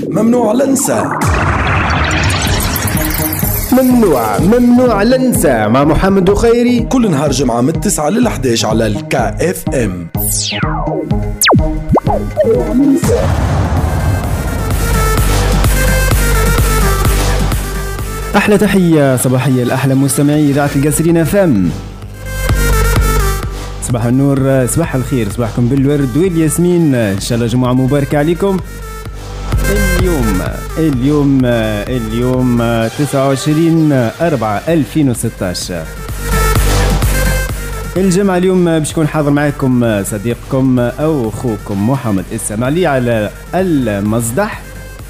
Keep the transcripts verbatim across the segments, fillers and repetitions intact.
ممنوع لنسى. ممنوع ممنوع لنسى مع محمد خيري كل نهار جمعة من التسعة للحداش على الكا اف ام. أحلى تحية صباحية لأحلى مستمعي إذاعة القصرين فم. صباح النور، صباح الخير، صباحكم بالورد والياسمين، إن شاء الله جمعة مباركة عليكم. اليوم اليوم اليوم تسعة وعشرين أربعة ألفين وستة عشر الجمعة. اليوم باش يكون حاضر معكم صديقكم أو أخوكم محمد السمعلي على المصدح.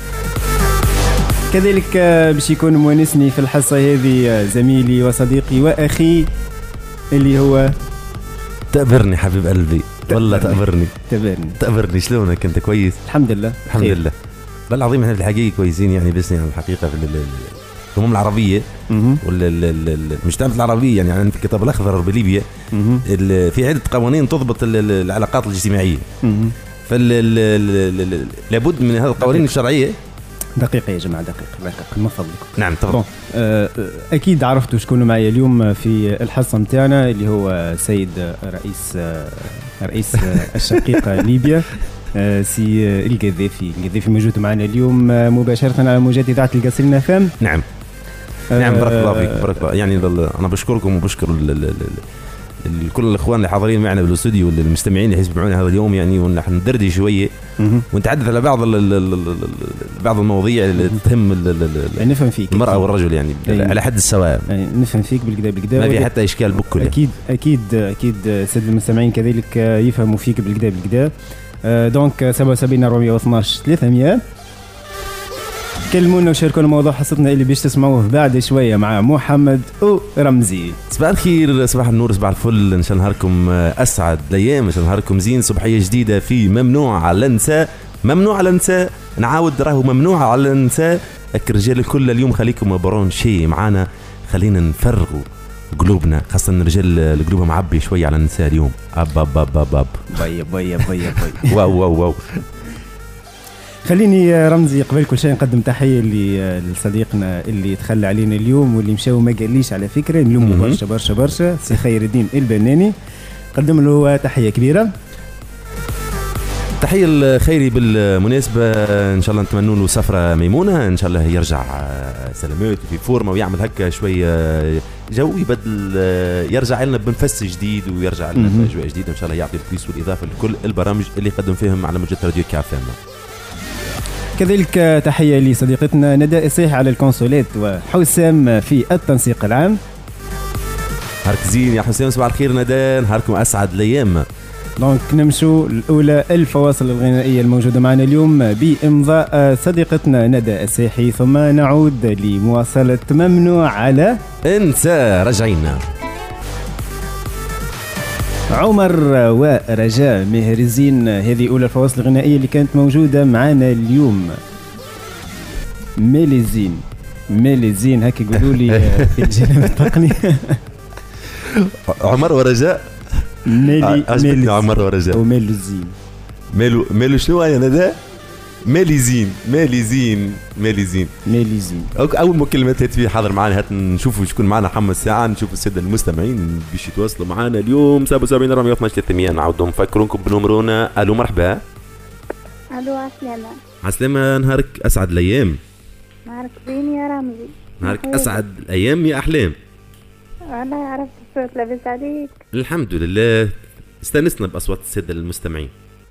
كذلك باش يكون مونسني في الحصة هذه زميلي وصديقي وأخي اللي هو تقبرني حبيب قلبي. والله تقبرني تقبرني تقبرني. شلونك انت؟ كويس الحمد لله. الحمد خير. لله. لا العظيم احنا في الحقيقة كويسين يعني، بس يعني الحقيقة في الأمم العربية والمجتمعات العربية يعني, يعني في الكتاب الأخضر بليبيا في عدة قوانين تضبط العلاقات الاجتماعية، فلابد من هذه القوانين الشرعية. دقيقة يا جماعة، دقيقة دقيقة من فضلكم. نعم تفضل. أكيد عرفتوا شكون معي اليوم في الحصة متاعنا اللي هو سيد رئيس رئيس الشقيقة ليبيا سي القذافي. القذافي موجود معنا اليوم مباشرة على موجات إذاعة القصرين فم. نعم نعم بارك الله فيك بارك الله. يعني أنا بشكركم وبشكر كل الاخوان اللي حاضرين معنا بالاستوديو والمستمعين اللي يسمعونا هذا اليوم يعني، ونحن ندردش شويه ونتحدث على بعض بعض المواضيع اللي تهم نفهم فيك المراه والرجل يعني على حد السواء. يعني نفهم فيك بالكدا بالكدا، ما في حتى اشكال بكل. اكيد اكيد اكيد سيد المستمعين كذلك يفهموا فيك بالكدا بالكدا. دونك سبعة وسبعين أربعمية واثناش ثلاثمية كلمونا وشاركونا موضوع حصتنا اللي بيش تسمعوه بعد شويه مع محمد ورمزي. صباح الخير، صباح النور، صباح الفل، ان شاء الله نهاركم اسعد الايام، ان شاء الله نهاركم زين. صبحيه جديده في ممنوع على النساء. ممنوع على النساء، نعاود راهو ممنوع على النساء. الرجال الكل اليوم خليكم برون شيء معانا، خلينا نفرغوا قلوبنا، خاصه الرجال القلوب معبي شويه على النساء اليوم. اب اب اب اب اب باي باي باي باي واو واو واو. خليني رمزي قبل كل شيء نقدم تحية لصديقنا اللي تخلى علينا اليوم واللي مشاو ما قاليش على فكرة، نلومه برشا برشا برشا، سي خير الدين البناني. قدم له تحية كبيرة. تحية الخيري بالمناسبة، إن شاء الله نتمنى له سفرة ميمونة، إن شاء الله يرجع سلامات في فورمة ويعمل هكا شوية جو، يبدل يرجع لنا بنفس جديد ويرجع لنا بأجواء جديدة إن شاء الله، يعطي الكويس والإضافة لكل البرامج اللي قدم فيهم على موجة راديو كافينا. كذلك تحية لصديقتنا نداء الصيح على الكونسولات وحسام في التنسيق العام. نهارك زين يا حسام، صباح الخير نداء، نهاركم أسعد الأيام. دونك نمشوا الأولى الفواصل الغنائية الموجودة معنا اليوم بإمضاء صديقتنا نداء الصيحي، ثم نعود لمواصلة ممنوع على انسى. رجعينا عمر ورجاء مهرزين. هذه أولى الفواصل الغنائية اللي كانت موجودة معنا اليوم. ميليزين ميليزين هكا يقولوا لي في الجانب التقني. عمر ورجاء ميلي ميلي عمر ورجاء وميليزين. ميلو ميلو شنو يا ندى؟ ميليزين ميليزين ميليزين ميليزين. اول مكالمات هات فيه حاضر معنا، هات نشوفوا شكون معنا حمد ساعه، نشوفوا الساده المستمعين باش يتواصلوا معنا اليوم. سبعة وسبعين أربعمية واثناش ثلاثمية. نعاودوا نفكرونكم بنمرونا. الو مرحبا. الو عسلامة. عسلامة، نهارك اسعد الايام. نهارك زين يا رمزي. نهارك اسعد الايام يا احلام. والله عرفت الصوت، لاباس عليك؟ الحمد لله، استانسنا باصوات الساده المستمعين.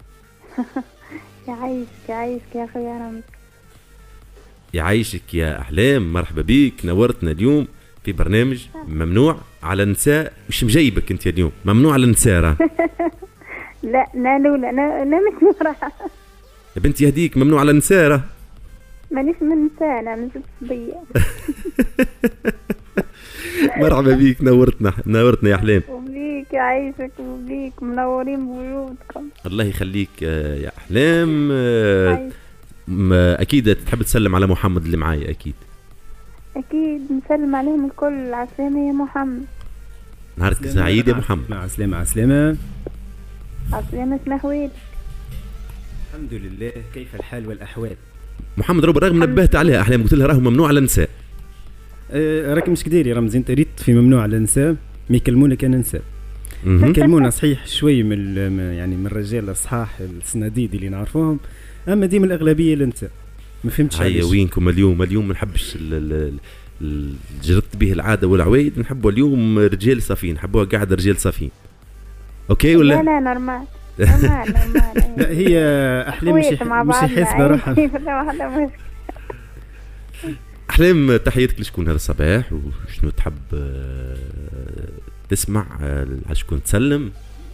يعيشك يعيشك يا اخي يا رمزي. يعيشك يا احلام، مرحبا بيك، نورتنا اليوم في برنامج ممنوع على النساء. وش مجيبك انت اليوم؟ ممنوع على النساء. لا لا لا انا انا مش مراه يا بنتي يهديك، ممنوع على النساء. مانيش من نساء، انا من صبيه. مرحبا بيك، نورتنا نورتنا يا احلام. وبيك يعيشك وبيك، منورين بوجودكم. الله يخليك يا احلام. اكيد تحب تسلم على محمد اللي معايا. اكيد اكيد نسلم عليهم الكل. عسلامة يا محمد. نهارك سعيد يا محمد. مع السلامة. عسلامة عسلامة. اسمه حويل. الحمد لله، كيف الحال والأحوال؟ محمد راه بالرغم نبهت عليها احلام قلت لها راه ممنوع على النساء. أه راك مش كدير يا رمزي، انت ريت في ممنوع على النساء ما يكلمونا كنساء، يكلمونا صحيح شوي من يعني من الرجال الصحاح السناديد اللي نعرفوهم، اما ديما الاغلبيه النساء. ما فهمتش هيا وينكم اليوم؟ اليوم ما نحبش جرت به العاده والعوايد، نحبوا اليوم رجال صافين، نحبوها قاعده رجال صافين. اوكي ولا لا لا نورمال نورمال نورمال. لا هي احلام مش مش حاسبه روحها. احلام تحياتك لشكون هذا الصباح، وشنو تحب تسمع على شكون تسلم؟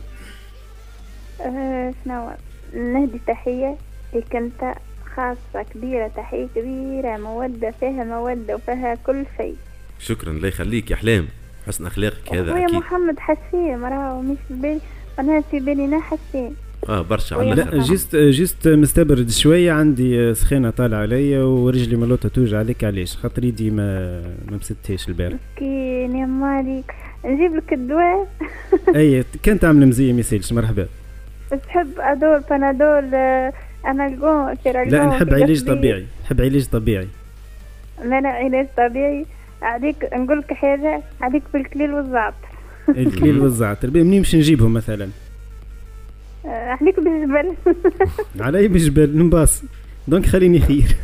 أه شنو نهدي تحيه لك انت خاصة كبيرة، تحية كبيرة، مودة فيها مودة وفيها كل شيء. شكرا الله يخليك يا أحلام، حسن أخلاقك هذا أكيد. ويا محمد حسين راهو مش في بالي، أنا في بالي نا حسين. اه برشا على لا جست جست مستبرد شوية، عندي سخينة طالعة عليا ورجلي ملوطة توجع عليك. علاش؟ خاطر يدي ما ما مسدتهاش البارح. مسكين يا مالك، نجيب لك الدواء. أي كان تعمل مزية ما يسالش. مرحبا. تحب أدول بنادول أنالجون سيراجون؟ لا نحب علاج طبيعي، نحب علاج طبيعي. لا لا علاج طبيعي. عليك نقول لك حاجة، عليك بالكليل والزعتر. الكليل والزعتر منين باش نجيبهم مثلا؟ عليك بالجبل. علي بالجبل نباص، دونك خليني خير.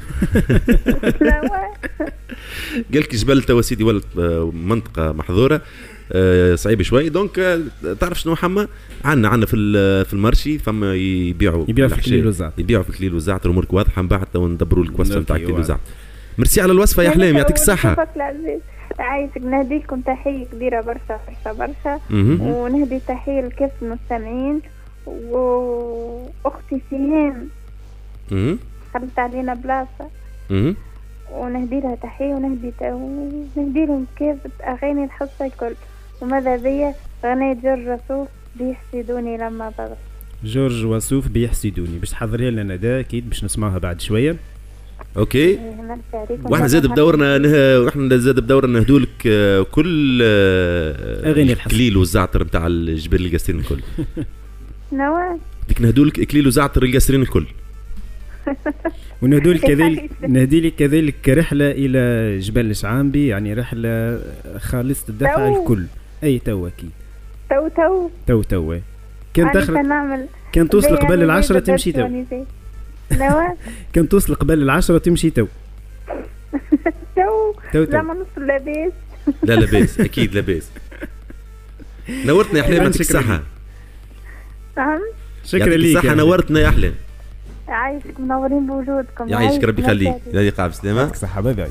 قالك جبل توا سيدي ولد منطقة محظورة أه صعيب شوي، دونك أه تعرف شنو حما عنا عنا في في المرشي فما يبيعوا يبيعوا في الكليل والزعتر، يبيعوا في الكليل والزعتر، امورك واضحه. من بعد تو ندبروا لك وصفه نتاع الكليل والزعتر. ميرسي على الوصفه يا احلام، يعطيك الصحه. عايزك نهدي لكم تحيه كبيره برشا برشا برشا، ونهدي تحيه لكافة المستمعين، واختي سهام خلت علينا بلاصه، ونهدي لها تحيه، ونهدي ونهدي لهم كافة اغاني الحصه الكل. وماذا بيا غنيت جورج وسوف بيحسدوني لما بغى. جورج وسوف بيحسدوني، باش تحضريها لنا دا اكيد باش نسمعها بعد شويه. اوكي. واحنا زاد بدورنا نه... واحنا زاد بدورنا نهدولك كل اغاني الحصه كليل والزعتر نتاع الجبال القاسرين الكل. نوا ديك نهدولك كليل وزعتر القاسرين الكل. ونهدولك كذلك نهديلك كذلك رحله الى جبل شعامبي، يعني رحله خالصه الدفع الكل. اي تو اكيد تو تو تو تو كان تخرج كان توصل قبل العشرة تمشي تو. كان توصل قبل العشرة تمشي تو. تو زعما نص لاباس. لا لاباس اكيد لاباس. نورتنا يا احلام، يعطيك الصحة. نعم شكرا ليك صحة، نورتنا يا احلام. يعيشك، منورين بوجودكم. يعيشك ربي يخليك. لا يقع بسلامة. صحة باي.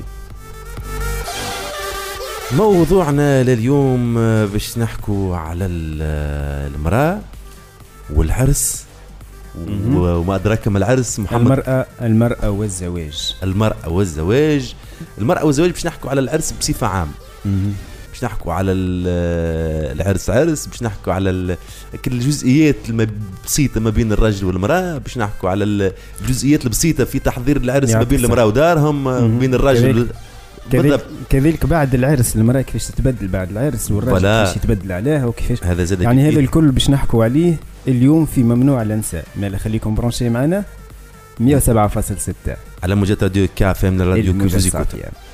موضوعنا لليوم باش نحكوا على المرأة والعرس وما أدراك ما العرس محمد. المرأة المرأة والزواج المرأة والزواج المرأة والزواج باش نحكوا على العرس بصفة عامة. باش نحكوا على العرس عرس، باش نحكوا على كل الجزئيات البسيطة ما بين الرجل والمرأة، باش نحكوا على الجزئيات البسيطة في تحضير العرس ما بين المرأة ودارهم، ما بين الرجل كذلك, كذلك بعد العرس المرأة كيفاش تتبدل بعد العرس، والرجل كيفاش يتبدل عليها وكيفاش هذا زاد يعني هذا الكل باش نحكوا عليه اليوم في ممنوع الانساء. مالا خليكم برونشي معنا مية وسبعة فاصلة ستة على موجات راديو كافي من الراديو كوزيكوت.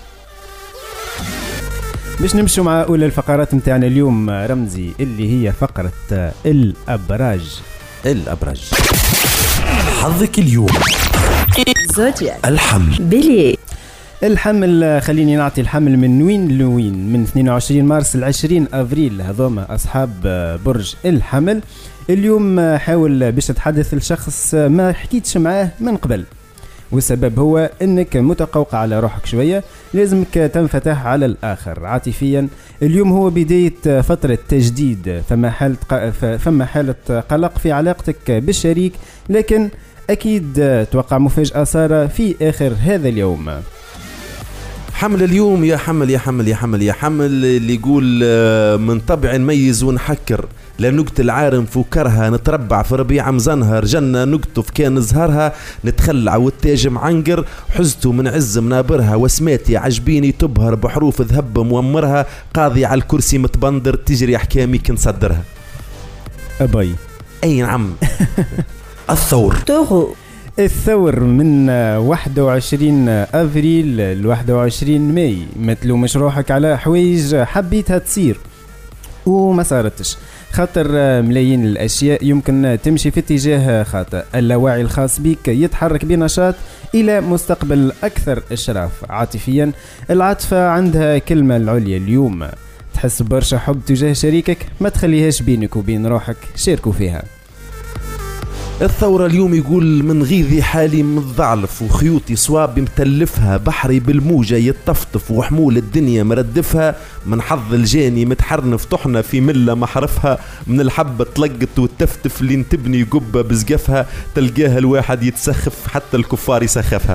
باش نمشوا مع اولى الفقرات نتاعنا اليوم رمزي، اللي هي فقرة الابراج. الابراج حظك اليوم زوجة الحمل بلي الحمل. خليني نعطي الحمل من وين لوين، من اثنين وعشرين مارس ل عشرين افريل. هذوما اصحاب برج الحمل. اليوم حاول باش تحدث الشخص ما حكيتش معاه من قبل، والسبب هو انك متقوقع على روحك شويه، لازمك تنفتح على الاخر عاطفيا. اليوم هو بدايه فتره تجديد، فما حاله فما حاله قلق في علاقتك بالشريك، لكن اكيد توقع مفاجاه ساره في اخر هذا اليوم. حمل اليوم يا حمل يا حمل يا حمل يا حمل اللي يقول من طبع نميز ونحكر، لا نقت العارم فوكرها، نتربع في ربيع مزنهر، جنة نقطف كان زهرها، نتخلع والتاج معنقر، حزته من عز منابرها، وسماتي عجبيني تبهر بحروف ذهب مومرها، قاضي على الكرسي متبندر، تجري أحكامي كنصدرها. أبي أي نعم. الثور تورو الثور من واحد وعشرين أفريل ل واحد وعشرين ماي، مثلوا مشروحك على حوايج حبيتها تصير وما صارتش، خاطر ملايين الأشياء يمكن تمشي في اتجاه خاطئ. اللاوعي الخاص بك يتحرك بنشاط إلى مستقبل أكثر إشراف عاطفيا. العاطفة عندها كلمة العليا اليوم، تحس برشا حب تجاه شريكك، ما تخليهاش بينك وبين روحك، شاركوا فيها. الثورة اليوم يقول من غيظي حالي متضعلف وخيوطي صواب متلفها، بحري بالموجة يتطفطف وحمول الدنيا مردفها، من حظ الجاني متحرنف طحنا في ملة محرفها، من الحبة تلقت وتفتف اللي تبني قبة بزقفها، تلقاها الواحد يتسخف حتى الكفار يسخفها.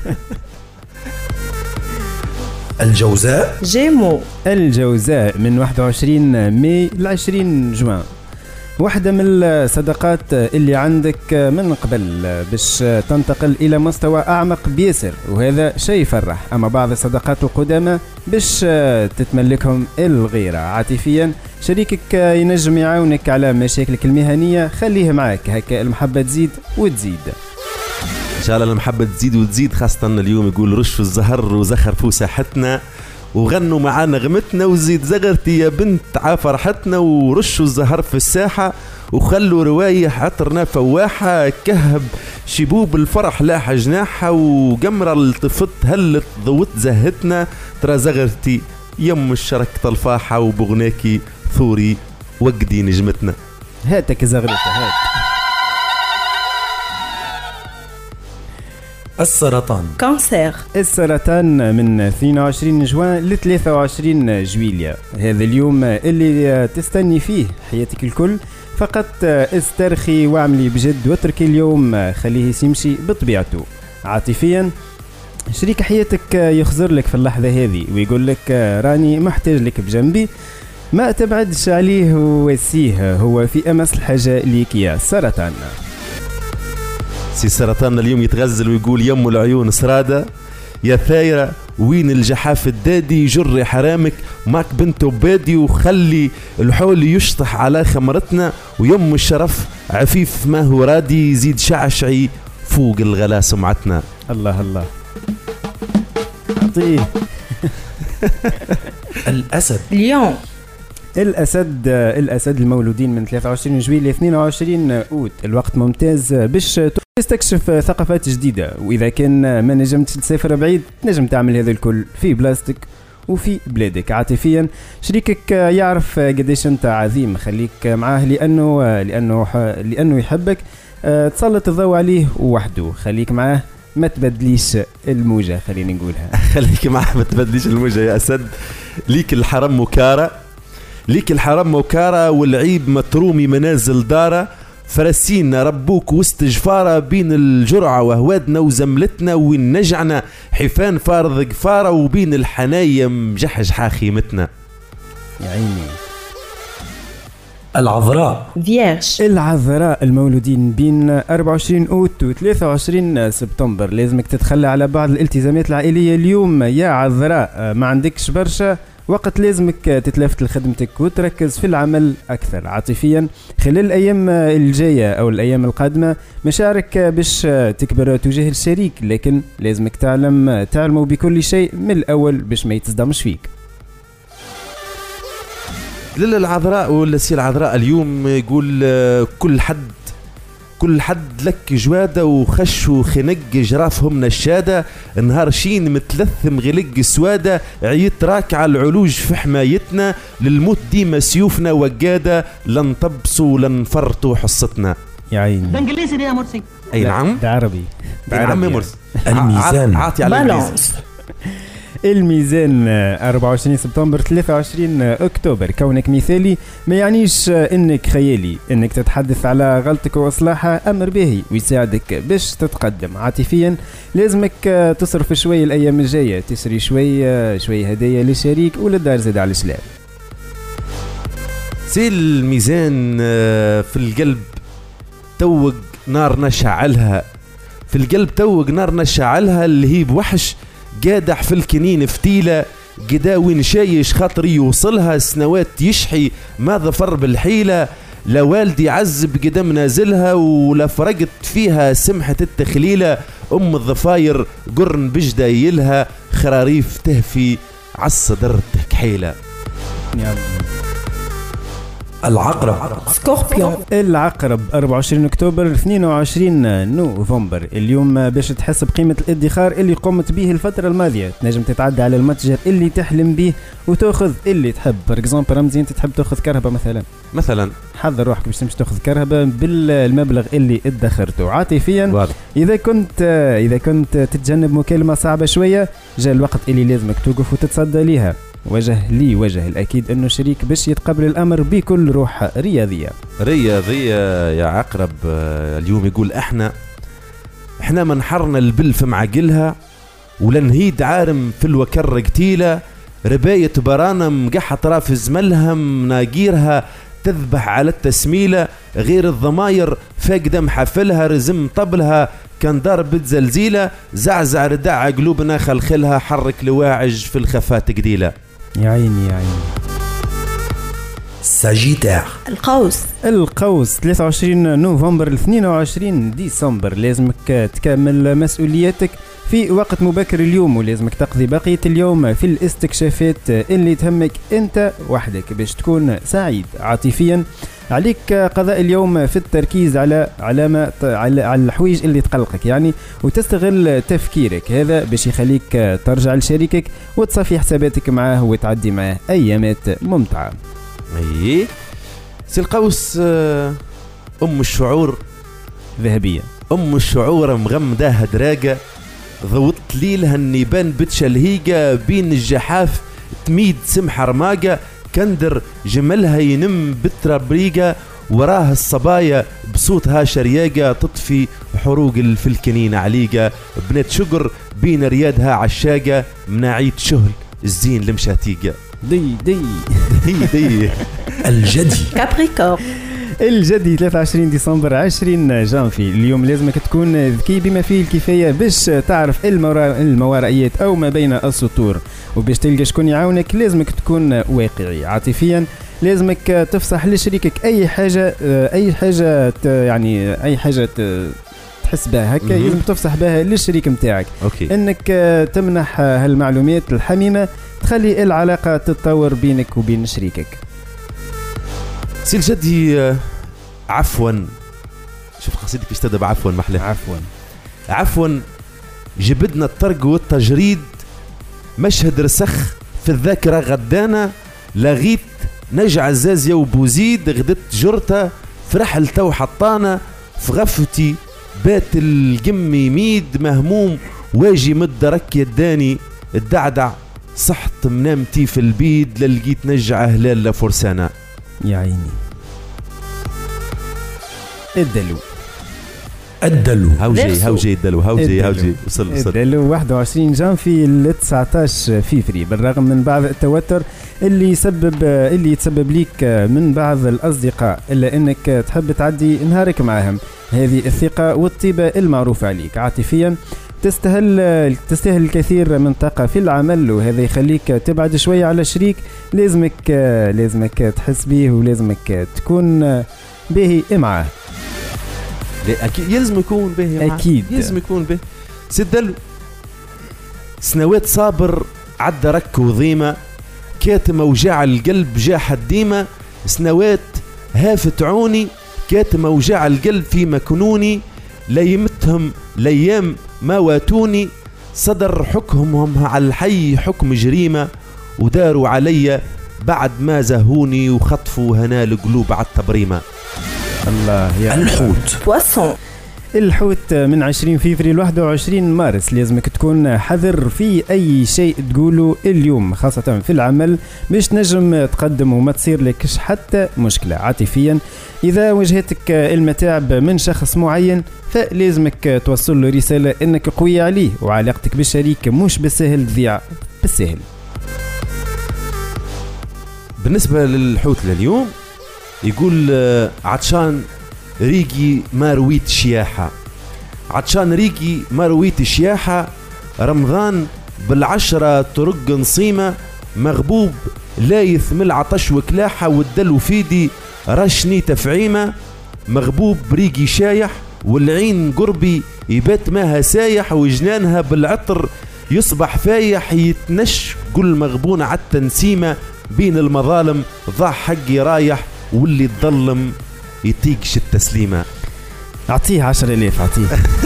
الجوزاء جيمو. الجوزاء من واحد وعشرين ماي ل عشرين جوان، واحدة من الصداقات اللي عندك من قبل باش تنتقل إلى مستوى أعمق بيسر، وهذا شيء يفرح. أما بعض الصداقات القدامى باش تتملكهم الغيرة عاطفيا، شريكك ينجم يعاونك على مشاكلك المهنية، خليه معك هكا المحبة تزيد وتزيد. إن شاء الله المحبة تزيد وتزيد، خاصة اليوم يقول رشوا الزهر وزخر فو ساحتنا، وغنوا معانا نغمتنا، وزيد زغرتي يا بنت عفرحتنا، ورشوا الزهر في الساحة، وخلوا روايح عطرنا فواحة، كهب شبوب الفرح لاح جناحها، وقمرة الطفت هلت ضوت زهتنا، ترى زغرتي يم الشرك طلفاحة، وبغناكي ثوري وقدي نجمتنا. هاتك زغرتها هات. السرطان كانسير. السرطان من اثنين وعشرين جوان ل ثلاثة وعشرين جويليا، هذا اليوم اللي تستني فيه حياتك الكل، فقط استرخي واعملي بجد واتركي اليوم خليه يمشي بطبيعته. عاطفيا شريك حياتك يخزر لك في اللحظة هذه ويقول لك راني محتاج لك بجنبي، ما تبعدش عليه وواسيه، هو في أمس الحاجة ليك يا سرطان. سي سرطان اليوم يتغزل ويقول يم العيون سرادة يا ثايرة وين الجحاف الدادي، جري حرامك ماك بنت وبادي، وخلي الحول يشطح على خمرتنا، ويم الشرف عفيف ما هو رادي، زيد شعشعي فوق الغلا سمعتنا. الله الله أعطيه. الأسد ليون. الأسد الأسد المولودين من ثلاثة وعشرين جويلية ل اثنين وعشرين أوت، الوقت ممتاز باش تستكشف ثقافات جديدة، وإذا كان ما نجمتش تسافر بعيد نجم تعمل هذا الكل في بلاستيك وفي بلادك. عاطفيا شريكك يعرف قديش أنت عظيم، خليك معاه لأنه لأنه لأنه يحبك، تسلط الضوء عليه وحده، خليك معاه ما تبدليش الموجة، خليني نقولها. خليك معاه ما تبدليش الموجة يا أسد. ليك الحرم مكارة، ليك الحرم مكارة، والعيب مترومي منازل دارة، فرسينا ربوك وسط جفارة، بين الجرعة وهوادنا وزملتنا، وين نجعنا حفان فارض قفارة، وبين الحنايا مجحج خيمتنا. يا عيني. العذراء فيرج. العذراء المولودين بين أربعة وعشرين أوت و ثلاثة وعشرين سبتمبر، لازمك تتخلى على بعض الالتزامات العائلية اليوم يا عذراء، ما عندكش برشا وقت، لازمك تتلافت لخدمتك وتركز في العمل أكثر. عاطفيا خلال الأيام الجاية أو الأيام القادمة مشاعرك باش تكبر تجاه الشريك، لكن لازمك تعلم تعلموا بكل شيء من الأول باش ما يتصدمش فيك. للعذراء ولا سي العذراء اليوم يقول كل حد كل حد لك جوادة، وخش وخنق جرافهم نشادة، نهار شين متلثم غلق سوادة، عيت راكع العلوج في حمايتنا، للموت ديما سيوفنا وقادة، لن تبصوا لن فرطوا حصتنا. يا عيني. ده انجليزي ده يا مرسي. اي نعم ده عربي. ده عربي مرسي. الميزان عاطي على بالانس. الميزان أربعة وعشرين سبتمبر ثلاثة وعشرين أكتوبر، كونك مثالي ما يعنيش انك خيالي، انك تتحدث على غلطك واصلاحها امر باهي ويساعدك باش تتقدم. عاطفيا لازمك تصرف شوي الايام الجايه، تشري شوي شوي هدايا للشريك وللدار زاد على الشلال. سي الميزان في القلب توق نار نشعلها، في القلب توق نار نشعلها، اللي هي بوحش قادح في الكنين فتيلة، قداوي نشايش خاطري يوصلها، سنوات يشحي ما ظفر بالحيلة، لا والدي عزب قدم نازلها ولا فرقت فيها سمحة التخليلة أم الضفاير قرن بجدة يلها خراريف تهفي عالصدر كحيلة. العقرب سكوربيون. العقرب أربعة وعشرين أكتوبر اثنين وعشرين نوفمبر اليوم باش تحس بقيمة الادخار اللي قمت به الفترة الماضية. تنجم تتعدى على المتجر اللي تحلم به وتأخذ اللي تحب. فور اكزامبل رمزي انت تحب تأخذ كرهبة مثلا مثلا حضر روحك باش تمشي تأخذ كرهبة بالمبلغ اللي ادخرته عاطفيا. واضح. إذا كنت إذا كنت تتجنب مكالمة صعبة شوية جاء الوقت اللي لازمك توقف وتتصدى ليها. وجه لي وجه الأكيد أنه شريك باش يتقبل الأمر بكل روح رياضية. رياضية يا عقرب. اليوم يقول احنا احنا منحرنا البل في معقلها ولنهيد عارم في الوكر قتيلة رباية برانا مقحة طراف زملها مناقيرها تذبح على التسميلة غير الضماير فاقدم حفلها رزم طبلها كان ضربة زلزيلة زعزع ردع قلوبنا خلخلها حرك لواعج في الخفات قديلة. يا عيني يا عيني. ساجيتار القوس. القوس ثلاثة وعشرين نوفمبر اثنين وعشرين ديسمبر لازمك تكمل مسؤولياتك في وقت مبكر اليوم ولازمك تقضي بقية اليوم في الاستكشافات اللي تهمك انت وحدك باش تكون سعيد عاطفيا. عليك قضاء اليوم في التركيز على علامة على, على الحويج اللي تقلقك يعني وتستغل تفكيرك هذا باش يخليك ترجع لشريكك وتصفي حساباتك معه وتعدي معه أيامات ممتعة. ايه سي القوس أم الشعور ذهبية. أم الشعور مغمدة دراجة ضوط ليلها النيبان بتشلهيجة بين الجحاف تميد سمحة رماجة كندر جملها ينم بتربريجة وراها الصبايا بصوتها شرياجة تطفي حروق الفلكنين عليجة بنت شجر بين ريادها عشاجة مناعيد شهل الزين المشاتيجة. دي دي دي دي الجدي كابريكور. الجدي ثلاثة وعشرين ديسمبر عشرين جانفي اليوم لازمك تكون ذكي بما فيه الكفاية باش تعرف الموارئيات أو ما بين السطور وباش تلقى شكون يعاونك لازمك تكون واقعي عاطفيا. لازمك تفصح لشريكك أي حاجة أي حاجة يعني أي حاجة تحس بها هكا لازم تفصح بها للشريك متاعك. أوكي. انك تمنح هالمعلومات الحميمة تخلي العلاقة تتطور بينك وبين شريكك. سي الجدي عفوا شوف قصيدك باش تبدا بعفوا محلى. عفوا عفوا جبدنا الطرق والتجريد مشهد رسخ في الذاكرة غدانا لغيت نجع زازية وبوزيد غدت جرته في رحل تو حطانا في غفتي بات القم يميد مهموم واجي مد رك يداني الدعدع صحت منامتي في البيد للقيت نجع هلال لفرسانا. يا عيني. الدلو الدلو هاوجي هاوجي الدلو هاوجي هاوجي وصل وصل. الدلو واحد وعشرين جانفي ل تسعة عشر فيفري بالرغم من بعض التوتر اللي يسبب اللي يتسبب ليك من بعض الأصدقاء إلا أنك تحب تعدي نهارك معهم. هذه الثقة والطيبة المعروفة عليك عاطفيا تستاهل تستاهل الكثير من طاقة في العمل وهذا يخليك تبعد شوية على شريك لازمك لازمك تحس به ولازمك تكون به معه. أكيد يلزم يكون به معه. أكيد يلزم يكون به. سدلو سنوات صابر عدى رك وضيمة كاتم وجع القلب جاح الديمة سنوات هافت عوني كاتم وجع القلب في مكنوني لا يمتهم ليام ما واتوني صدر حكمهم على الحي حكم جريمة وداروا علي بعد ما زهوني وخطفوا هنا القلوب على التبريمة. الله يا الحوت بواسون. الحوت من عشرين فيفري لواحد وعشرين مارس لازمك تكون حذر في أي شيء تقوله اليوم خاصة في العمل باش تنجم تقدم وما تصير لكش حتى مشكلة عاطفيا. إذا واجهتك المتاعب من شخص معين فلازمك توصل له رسالة أنك قوي عليه وعلاقتك بالشريك مش بالسهل تضيع بالسهل. بالنسبة للحوت لليوم يقول عطشان ريقي ما رويت شياحة عطشان ريقي ما رويت شياحة رمضان بالعشرة طرق نصيمة مغبوب لايث من العطش وكلاحة والدلو فيدي رشني تفعيمة مغبوب بريقي شايح والعين قربي يبات ماها سايح وجنانها بالعطر يصبح فايح يتنش كل مغبون على التنسيمة بين المظالم ضاع حقي رايح واللي تظلم يتيقش التسليمة. أعطيه عشرة آلاف أعطيه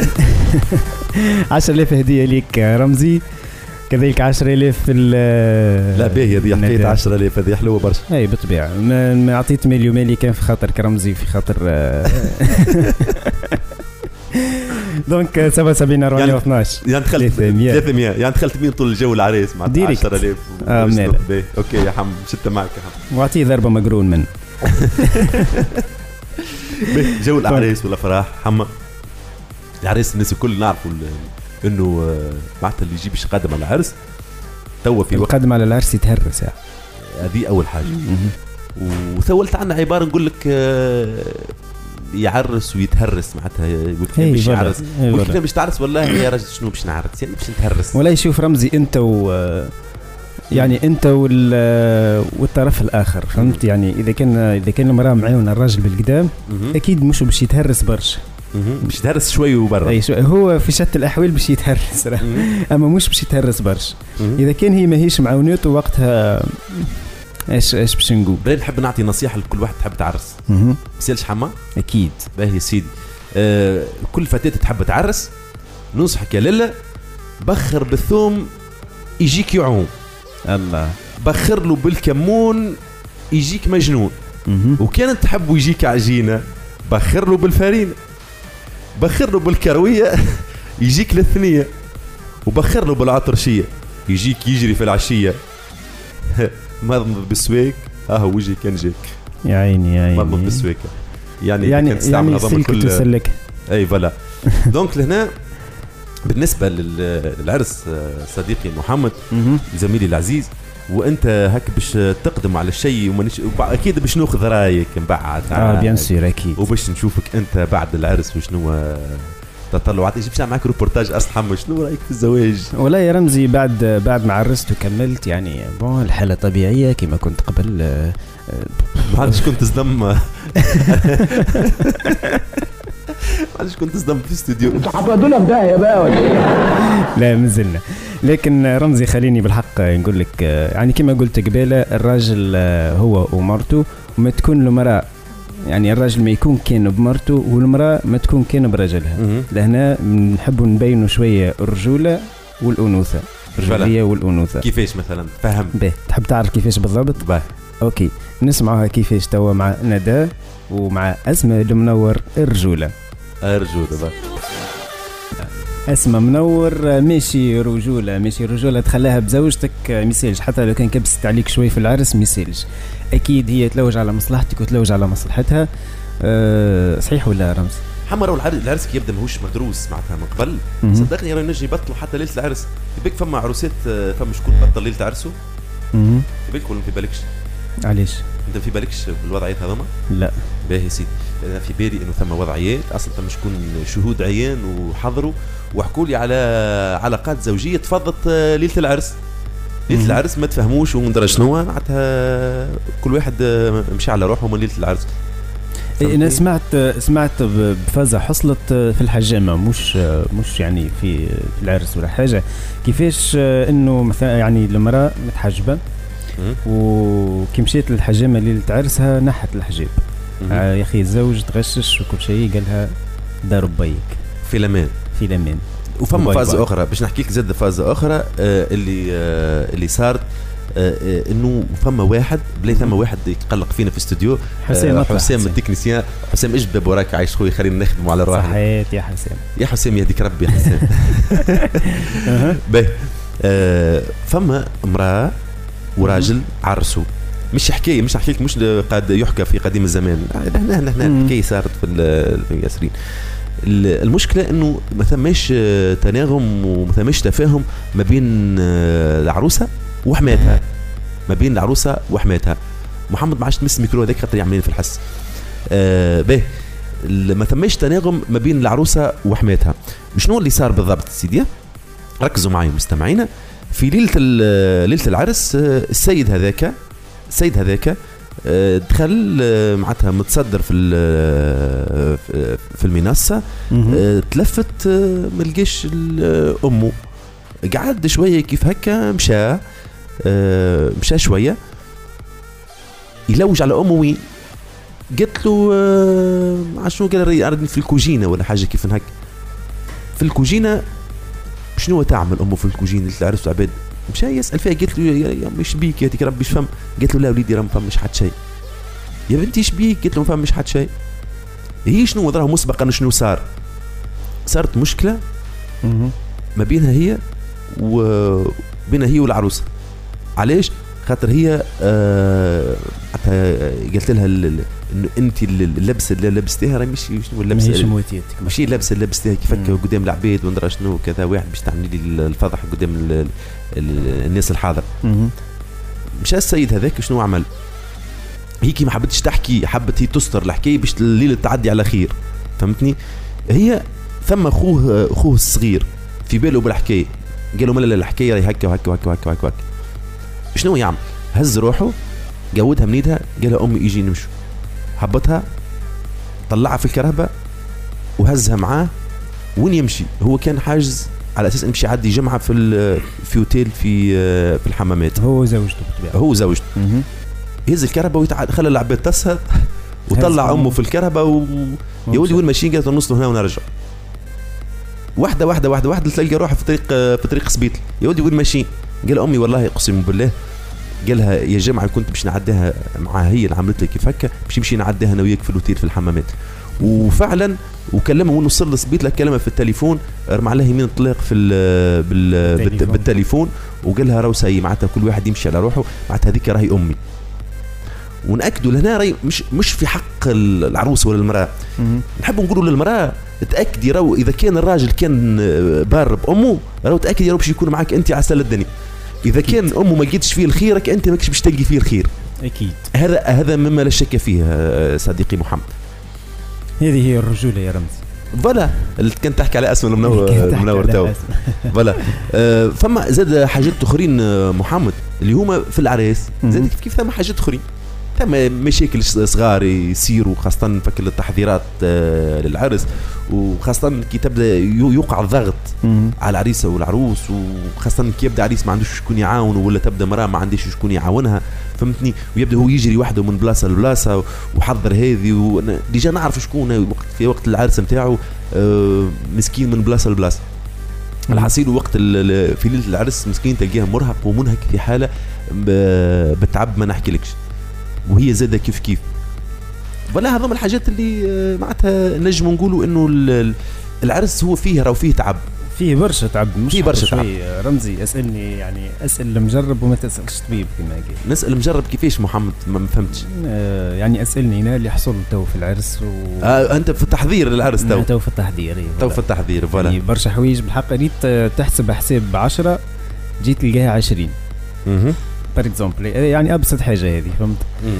عشرة آلاف هدية ليك رمزي كذلك عشرة آلاف في لا باهي هذه حكاية عشرة آلاف هذه حلوة برشا. أي بالطبيعة ما أعطيت مالي ومالي كان في خاطر كرمزي في خاطر دونك سبعة وسبعين أربعمية واثناش يعني دخلت ثلاثمية يعني دخلت مين طول الجو العريس مع عشرة آلاف آه مال أوكي يا حم شت معك يا حم وأعطيه ضربة مقرون من جو العريس ولا فرح حما العريس الناس الكل نعرفوا انه معناتها اللي يجيب يقدم على العرس توا في وقت يقدم على العرس يتهرس يعني هذه اول حاجه. وثولت عنا عباره نقول لك يعرس ويتهرس معناتها وكان باش يعرس وكان باش تعرس والله يا راجل شنو باش نعرس يعني باش نتهرس ولا يشوف رمزي انت و يعني انت والطرف الاخر فهمت يعني اذا كان اذا كان المراه معاون الراجل بالقدام اكيد مش باش يتهرس برشا باش يتهرس شوي وبرا اي شوي هو في شتى الاحوال باش يتهرس اما مش باش يتهرس برشا اذا كان هي ماهيش معاونته وقتها ايش ايش باش نقول. بغيت نحب نعطي نصيحه لكل واحد تحب تعرس ما يسالش حما اكيد باهي يا سيدي. آه كل فتاه تحب تعرس ننصحك يا لاله بخر بالثوم يجيك يعوم الله بخر له بالكمون يجيك مجنون وكان تحب يجيك عجينه بخر له بالفرينه بخر له بالكرويه يجيك للثنيه وبخر له بالعطرشيه يجيك يجري في العشيه مضمض بالسويك اه وجهي كان جاك يا عيني يا عيني مضمض بالسويك يعني يعني كانت تستعمل يعني هذا كل تسلك اي فوالا. دونك لهنا بالنسبه للعرس صديقي محمد زميلي العزيز وانت هك باش تقدم على الشيء ومانيش اكيد باش ناخذ رايك من بعد اه بيان سور اكيد وباش نشوفك انت بعد العرس وشنو تطلعات يجيب شعر معك روبورتاج اصلا شنو رايك في الزواج. والله يا رمزي بعد بعد ما عرست وكملت يعني بون الحاله طبيعيه كما كنت قبل ما عادش كنت تصدم ما عادش كنت تصدم في الاستوديو تعبدونا بدايه بقى ولا لا مازلنا. لكن رمزي خليني بالحق نقول لك يعني كما قلت قبيله الراجل هو ومرته وما تكون المراه يعني الراجل ما يكون كان بمرته والمراه ما تكون كان برجلها. لهنا نحبوا نبينوا شويه الرجوله والانوثه الرجوليه والانوثه. كيفاش مثلا فهم به تحب تعرف كيفاش بالضبط؟ به اوكي نسمعها كيفاش توا مع ندى ومع اسماء المنور الرجوله الرجوله بقى. اسماء منور ماشي رجوله ماشي رجوله تخليها بزوجتك ميسالج حتى لو كان كبست عليك شوي في العرس ميسالج اكيد هي تلوج على مصلحتك وتلوج على مصلحتها. أه صحيح ولا رمز؟ حمر العرس كي يبدا ماهوش مدروس معناتها من قبل صدقني راه نجي يبطلوا حتى ليله العرس. يبيك فما عروسات فما شكون بطل ليله عرسه يبيك ولا في بالكش علاش انت في بالكش بالوضعيات هذوما؟ لا باهي سيدي انا في بالي انه ثم وضعيات اصلا ثم شكون شهود عيان وحضروا وحكوا لي على علاقات زوجيه تفضت ليله العرس. ليله العرس ما تفهموش وندرى شنو معناتها كل واحد مشى على روحه من ليله العرس. انا سمعت سمعت بفازه حصلت في الحجامه مش مش يعني في العرس ولا حاجه كيفاش انه مثلا يعني المراه متحجبه وكي مشيت للحجامه ليله عرسها نحت الحجاب آه يا اخي الزوج تغشش وكل شيء قالها دار بيك في الامان في الامان. وفما فازه اخرى باش نحكي لك زاد فازه اخرى آه اللي آه اللي صارت آه آه انه فما واحد بلا ثما واحد يتقلق فينا في الاستوديو حسام آه حسام التكنيسيان حسام ايش باب وراك عايش خويا خلينا نخدموا على روحنا. صحيت يا حسام يا حسام يهديك ربي يا حسام. باهي آه فما امراه وراجل عرسوا مش حكايه مش نحكي لك مش قد يحكى في قديم الزمان هنا هنا هنا الحكايه صارت في الياسرين. المشكله انه ما ثماش تناغم وما ثماش تفاهم ما بين العروسه وحماتها ما بين العروسه وحماتها. محمد ما عادش تمس الميكرو هذاك خاطر يعملين في الحس. آه باهي ما ثماش تناغم ما بين العروسه وحماتها. شنو اللي صار بالضبط سيدي؟ ركزوا معي مستمعينا. في ليله ليله العرس السيد هذاك السيد هذاك دخل معناتها متصدر في في المنصه، تلفت ما لقاش امه، قعد شويه كيف هكا مشى مشى شويه يلوج على امه وين، قلت له عشان قال اردني في الكوجينه ولا حاجه كيف هكا في الكوجينه. شنو تعمل امه في الكوجينه العرس عباد؟ مشى يسال فيها، قلت له يا مش بيك يا ربي ايش فهم؟ قلت له لا وليدي راه ما فهمش حد شيء. يا بنتي ايش بيك؟ قلت له ما فهمش حد شيء. هي شنو ظهر مسبقا شنو صار؟ صارت مشكله ما بينها هي وبينها هي والعروسه. علاش؟ خاطر هي آه قلت لها انه انت اللبس اللي لبستيها راه مش شنو اللبس ماشي لابسه اللي لبستيها كيفك قدام العباد وندرى شنو كذا، واحد باش تعملي لي الفضح قدام الناس الحاضر. مشى السيد هذاك شنو عمل؟ هيك ما حبتش تحكي، حبت هي تستر الحكايه باش الليله تعدي على خير، فهمتني؟ هي ثم اخوه اخوه الصغير في باله بالحكايه، قال له ملا الحكايه راهي هكا وهكا وهكا وهكا وهكا. شنو يعمل؟ هز روحه قودها من ايدها، قال لها امي يجي نمشوا. هبطها طلعها في الكرهبه وهزها معاه. وين يمشي؟ هو كان حاجز على اساس يمشي يعدي جمعه في في اوتيل في في الحمامات، هو زوجته بالطبيعه هو زوجته. هز الكرهبه ويتعاد، خلى العباد تسهر وطلع امه في الكرهبه و... يا ولدي وين ماشيين؟ قالت نوصلوا هنا ونرجع. واحده واحده واحده واحده تلقى روحها في طريق في طريق سبيطل. يا ولدي وين ماشيين؟ قال امي والله اقسم بالله، قالها يا جماعه كنت باش نعديها معها، هي اللي عملت لي كيف هكا باش نمشي نعديها انا وياك في الاوتيل في الحمامات. وفعلا وكلمها وين وصل لسبيطله، كلمها في التليفون، رمى عليها يمين طلاق في بال بالتليفون وقال لها راهو ساي معناتها كل واحد يمشي على روحه، معناتها هذيك راهي امي. ونأكدوا لهنا راهي مش مش في حق العروس ولا المراه، نحب نقولوا للمراه تاكدي راهو اذا كان الراجل كان بار بامه راهو تاكدي راهو باش يكون معك انت عسل الدنيا. اذا أكيد. كان امه ما لقيتش فيه الخيرك انت ماكش باش تلقي فيه الخير اكيد. هذا هذا مما لا شك فيه صديقي محمد. هذه هي الرجوله يا رمزي. فوالا كنت تحكي على اسم المنور المنور تو فوالا. آه فما زاد حاجات اخرين محمد اللي هما في العراس، زاد كيف كيف ثم حاجات اخرين، ثم مشاكل صغار يصيروا خاصة فكر التحضيرات آه للعرس، وخاصة كي تبدا يوقع الضغط على العريسة والعروس، وخاصة كي يبدا عريس ما عندوش شكون يعاونه ولا تبدا مرأة ما عندهاش شكون يعاونها، فهمتني؟ ويبدا هو يجري وحده من بلاصة لبلاصة وحضر هذه ديجا نعرف شكون في وقت العرس نتاعو آه مسكين من بلاصة لبلاصة. الحصيل وقت في ليلة العرس مسكين تلقاه مرهق ومنهك في حالة بتعب ما نحكي لكش، وهي زادة كيف كيف. ولا هذا من الحاجات اللي معناتها نجم نقولوا انه العرس هو فيه راه فيه تعب، فيه برشا تعب، مش فيه برشا تعب. رمزي اسالني يعني اسال المجرب وما تسالش طبيب كما قال. نسال المجرب كيفاش محمد؟ ما فهمتش. آه يعني اسالني انا اللي حصل تو في العرس و... آه انت في التحضير للعرس تو؟ تو في التحضير إيه تو في التحضير فوالا. يعني برشا حوايج بالحق ريت تحسب حساب بعشرة جيت تلقاها عشرين. اها بار اكزومبل يعني ابسط حاجه هذه فهمت.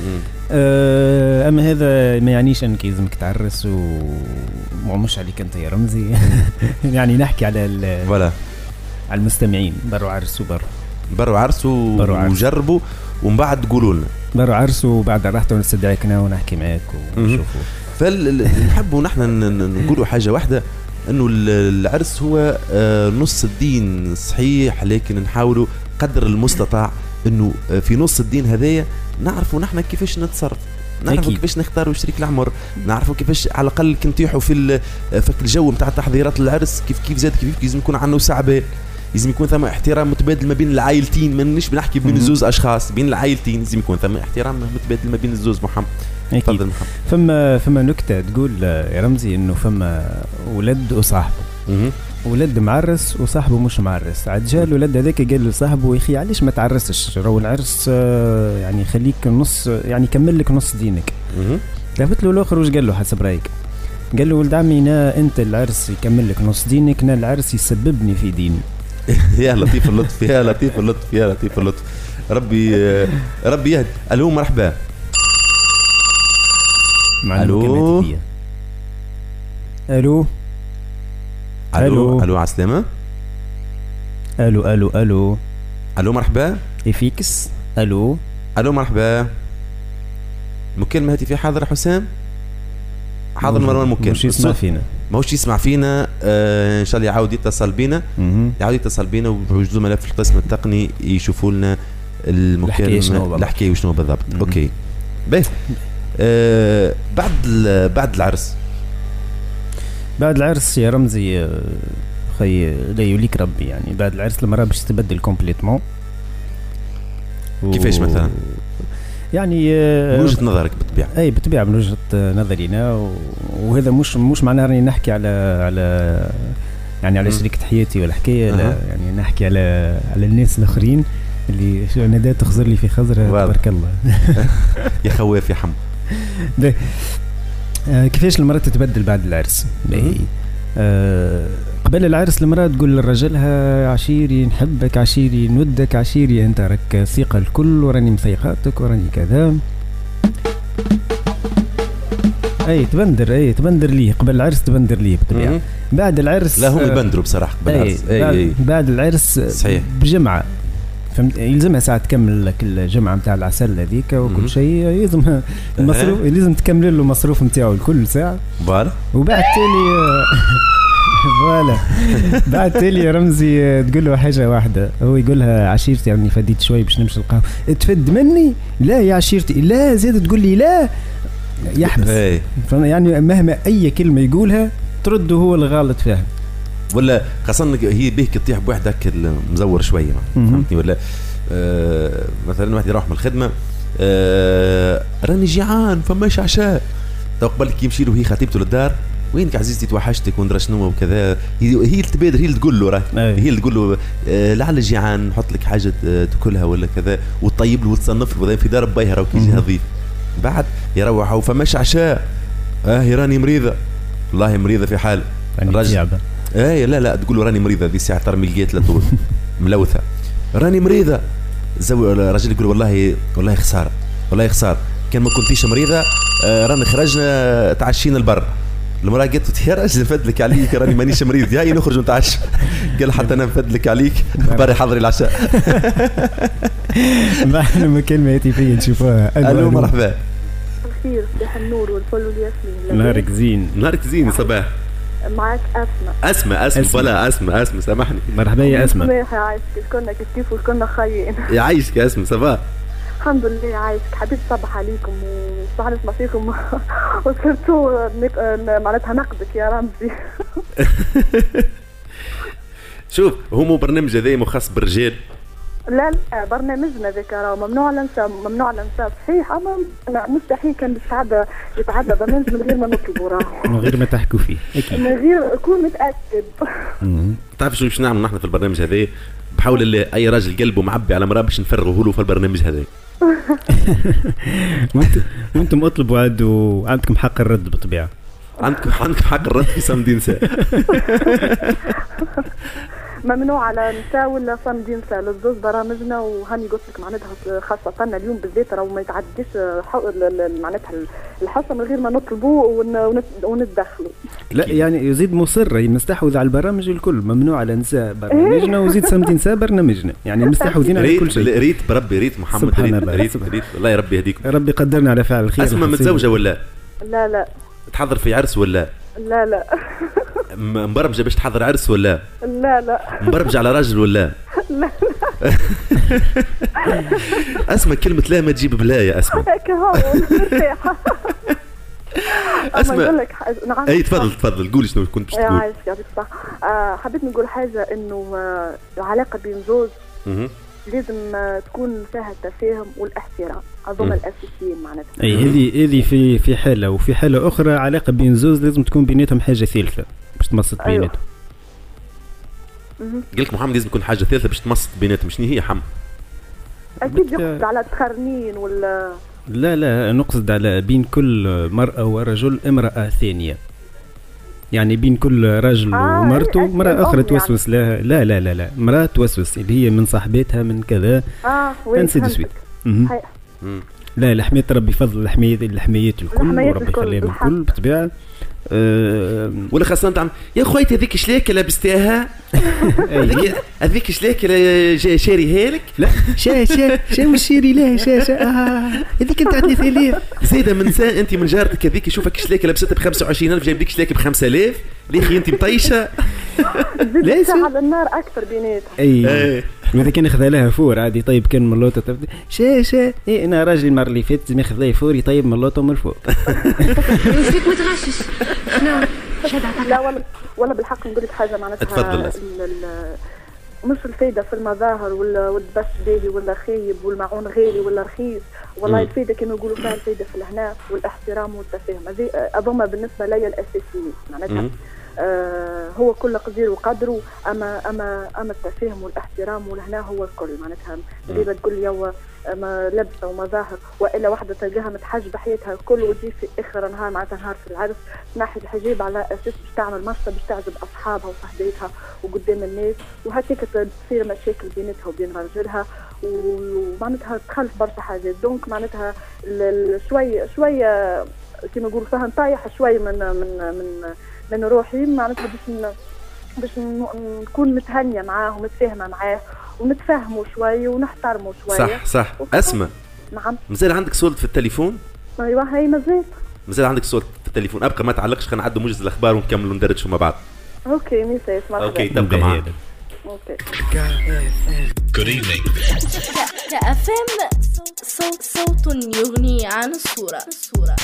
أه اما هذا ما يعنيش انك لازمك تعرس ومش عليك انت يا رمزي. يعني نحكي على فوالا على المستمعين، بروا عرس وبروا بروا عرس وجربوا ومن بعد قولوا لنا بروا عرس وبعد راحتوا نستدعيك انا ونحكي معاك ونشوفوا. فنحبوا نحن نقولوا حاجه واحده، انه العرس هو نص الدين صحيح، لكن نحاولوا قدر المستطاع انه في نص الدين هذايا نعرفوا نحن كيفاش نتصرف، نعرفوا كيفاش نختاروا شريك العمر، نعرفوا كيفاش على الاقل كنتيحوا في فك الجو نتاع تحضيرات العرس كيف كيف زاد كيف لازم يكون عندنا سعبه، لازم يكون ثم احترام متبادل ما بين العائلتين، مانيش بنحكي بين الزوز اشخاص، بين العائلتين لازم يكون ثم احترام متبادل ما بين الزوز. محمد تفضل محمد. فما فما نكته تقول يا رمزي انه فما ولد وصاحبه، ولد معرس وصاحبه مش معرس، عاد جا الولد هذاك قال لصاحبه يا اخي علاش ما تعرسش، راهو العرس يعني خليك نص يعني كمل لك نص دينك. لفت له الاخر واش قال له حسب رايك؟ قال له ولد عمي نا انت العرس يكمل لك نص دينك، نا العرس يسببني في ديني. يا لطيف اللطف يا لطيف اللطف يا لطيف اللطف، ربي ربي يهدي. الو مرحبا. الو الو الو الو عسلامة. الو الو الو الو مرحبا. يفيكس. الو الو مرحبا. المكالمه هاتفيه حاضر حسام؟ حاضر مروان المكالمه مش يسمع فينا، ماهوش يسمع فينا. آه ان شاء الله يعاود يتصل بينا، يعاود يتصل بينا وبوجدوا ملف القسم التقني يشوفوا لنا المكالمه الحكايه وشنو بالضبط. اوكي باهي. آه بعد بعد العرس بعد العرس يا رمزي خي لا يوليك ربي، يعني بعد العرس المرأة باش تبدل كومبليتمون. كيفاش مثلا؟ يعني من وجهة نظرك بالطبيعة؟ اي بالطبيعة من وجهة نظرنا، وهذا مش مش معناه راني نحكي على على يعني على شريكة حياتي ولا حكاية، لا أه. يعني نحكي على على الناس الآخرين اللي شو نداء تخزر لي في خزر تبارك الله. يا خواف يا حم. آه كيفاش المرأة تتبدل بعد العرس؟ باهي آه قبل العرس المرأة تقول لرجلها عشيري نحبك، عشيري نودك، عشيري انت راك ثقة الكل وراني مثيقاتك وراني كذا. اي تبندر اي تبندر ليه قبل العرس، تبندر ليه بالطبيعة. بعد العرس لا هم يبندروا بصراحة قبل العرس. أي بعد, أي بعد العرس صحيح بجمعة فهمت، يلزمها ساعة تكمل لك الجمعة متاع العسل هذيك وكل شيء، يلزم المصروف لازم تكمل له المصروف نتاعو الكل ساعة. فوالا. وبعد تالي فوالا بعد تالي رمزي تقول له حاجة واحدة، هو يقولها عشيرتي يعني فديت شوي باش نمشي القهوة، تفد مني؟ لا يا عشيرتي، لا زاد تقول لي لا يحبس. يعني مهما أي كلمة يقولها ترد هو الغالط فيها، ولا خاصة هي بيك تطيح بوحدك مزور شوية فهمتني، ولا آه مثلا واحد يروح من الخدمة آه راني جيعان فماش عشاء، تو قبلك يمشي له هي خطيبته للدار، وينك عزيزتي توحشتك وندرى شنو وكذا، هي التبادر هي اللي تقول له راه هي اللي تقول له آه لعل جيعان نحط لك حاجة تاكلها ولا كذا، وتطيب له وتصنف له في دار بايها راهو كيجيها ضيف، بعد يروح وفماش عشاء اه راني مريضة، والله مريضة في حال الراجل اي لا لا تقول له راني مريضه ذي الساعه ترمي لقيت لا طول ملوثه راني مريضه. زو الراجل يقول والله والله خساره والله خساره كان ما كنتيش مريضه آه رانا خرجنا تعشينا البر. المراه قالت يا راجل نفدلك عليك راني مانيش مريض، هاي نخرج نتعشى. قال حتى انا نفدلك عليك بري حضري العشاء. معنا كلمه هاتفيه نشوفوها. الو مرحبا. الخير صباح النور والفل والياسمين. نهارك زين. نهارك زين صباح. معك أسماء. أسماء أسماء ولا أسماء أسماء سامحني. مرحبا يا أسماء. مرحبا عايشك، كنا كيف وكنا خايين. يعيشك يا أسماء صباح. الحمد لله عايشك، حبيت صبح عليكم وصباح نسمع فيكم وصرتوا معناتها نقدك يا رمزي. شوف هو مو برنامج هذا مخصص بالرجال. لا لا برنامجنا ذاك راه ممنوع الانساب ممنوع الانساب صحيح، اما مستحيل كان يتعدى يتعدى برنامج من غير ما نطلبوا راه من غير ما تحكوا فيه اكيد من غير كون متاكد. تعرف شو باش نعمل نحن في البرنامج هذا؟ بحاول اللي اي راجل قلبه معبي على مراه باش نفرغه له في البرنامج هذا. وانتم وانتم اطلبوا عاد وعندكم حق الرد بالطبيعه. عندكم عندكم حق الرد في صمد نساء. ممنوع على نساء ولا صمد نساء للزوج برامجنا، وهاني قلت لك معناتها خاصة اليوم بالذات راهو ما يتعديش معناتها الحصة من غير ما نطلبوه ونتدخلوا. لا يعني يزيد مصر نستحوذ على البرامج الكل، ممنوع على نساء برنامجنا وزيد صمد نساء برنامجنا، يعني مستحوذين على كل شيء. ريت بربي ريت محمد ريت ريت, ريت الله يربي يهديكم. ربي قدرنا على فعل الخير. اسمها متزوجة ولا؟ لا لا. تحضر في عرس ولا؟ لا لا. مبرمجة باش تحضر عرس ولا؟ لا لا. مبرمجة على راجل ولا؟ لا لا. اسمع كلمة لا ما تجيب بلا يا اسمع. هيك هو مرتاحة. اسمع نعم. اي تفضل تفضل قولي شنو كنت باش تقول. عايش يعطيك الصحة. آه حبيت نقول حاجة انه آه العلاقة بين زوج لازم تكون فيها التفاهم والاحترام، هذوما الاساسيين معناتها. اي هذه هذه في في حاله، وفي حاله اخرى علاقه بين زوج لازم تكون بيناتهم حاجه ثالثه باش تمسط بيناتهم. أيوه. قلت محمد لازم تكون حاجه ثالثه باش تمسط بيناتهم، شنو هي حم؟ اكيد يقصد على تخرنين ولا لا لا نقصد على بين كل مرأة ورجل امرأة ثانية، يعني بين كل رجل آه ومرته مرأة أخرى توسوس يعني. لها لا لا لا لا مرأة توسوس اللي هي من صاحبتها من كذا اه انسى دسويت. لا لحمية ربي فضل الحمية الحميات الكل وربي يخليهم الكل بالطبيعة. أه ولا خاصة تعمل يا خويا هذيك شلاكة لابستيها هذيك هذيك شلاكة شاريها لك لا شا شا شا مش شاري لها شا شا هذيك انت عندي ثلاث زيدة من ساعة انت من جارتك هذيك يشوفك شلاكة لابستها بخمسة وعشرين ألف جايب لك شلاكة بخمسة آلاف ليخي انت مطيشة ليش على النار اكثر بيناتهم. اي ماذا كان ياخذ لها فور عادي طيب كان من اللوطه تبدا شا شا إيه انا راجل المره اللي فاتت ما ياخذ لي فوري طيب من اللوطه من الفوق فيك متغشش لا ولا ولا بالحق نقول لك حاجه معناتها تفضل مش الفايده في المظاهر ولا والدبش باهي ولا خايب والمعون غالي ولا رخيص والله الفايده كانوا يقولوا فيها الفايده في الهناء والاحترام والتفاهم هذه اظن بالنسبه لي الاساسيين معناتها آه هو كل قدير وقدره اما اما اما التفاهم والاحترام والهناء هو الكل معناتها اللي بتقول يوا ما لبسه ومظاهر والا واحده تلقاها متحجبه حياتها الكل وتجي في اخر نهار معناتها نهار في العرس تنحي الحجاب على اساس باش تعمل مشطه باش تعجب اصحابها وصحباتها وقدام الناس وهكاك تصير مشاكل بينتها وبين رجلها ومعناتها تخلف برشا حاجات دونك معناتها شويه شويه كما نقولوا فيها نطايح شويه من من من من روحي معناتها باش باش نكون متهنيه معاه ومتفاهمه معاه ونتفاهموا شوي ونحترموا شوي. صح صح. اسمع نعم مازال عندك صوت في التليفون؟ ايوه هي مازال مازال عندك صوت في التليفون. ابقى ما تعلقش خلينا نعدوا موجز الاخبار ونكملوا ندردشوا مع بعض. اوكي ميسا اسمع اوكي تبقى معانا. اوكي Good evening. كأفهم صوت صوت يغني عن الصورة الصورة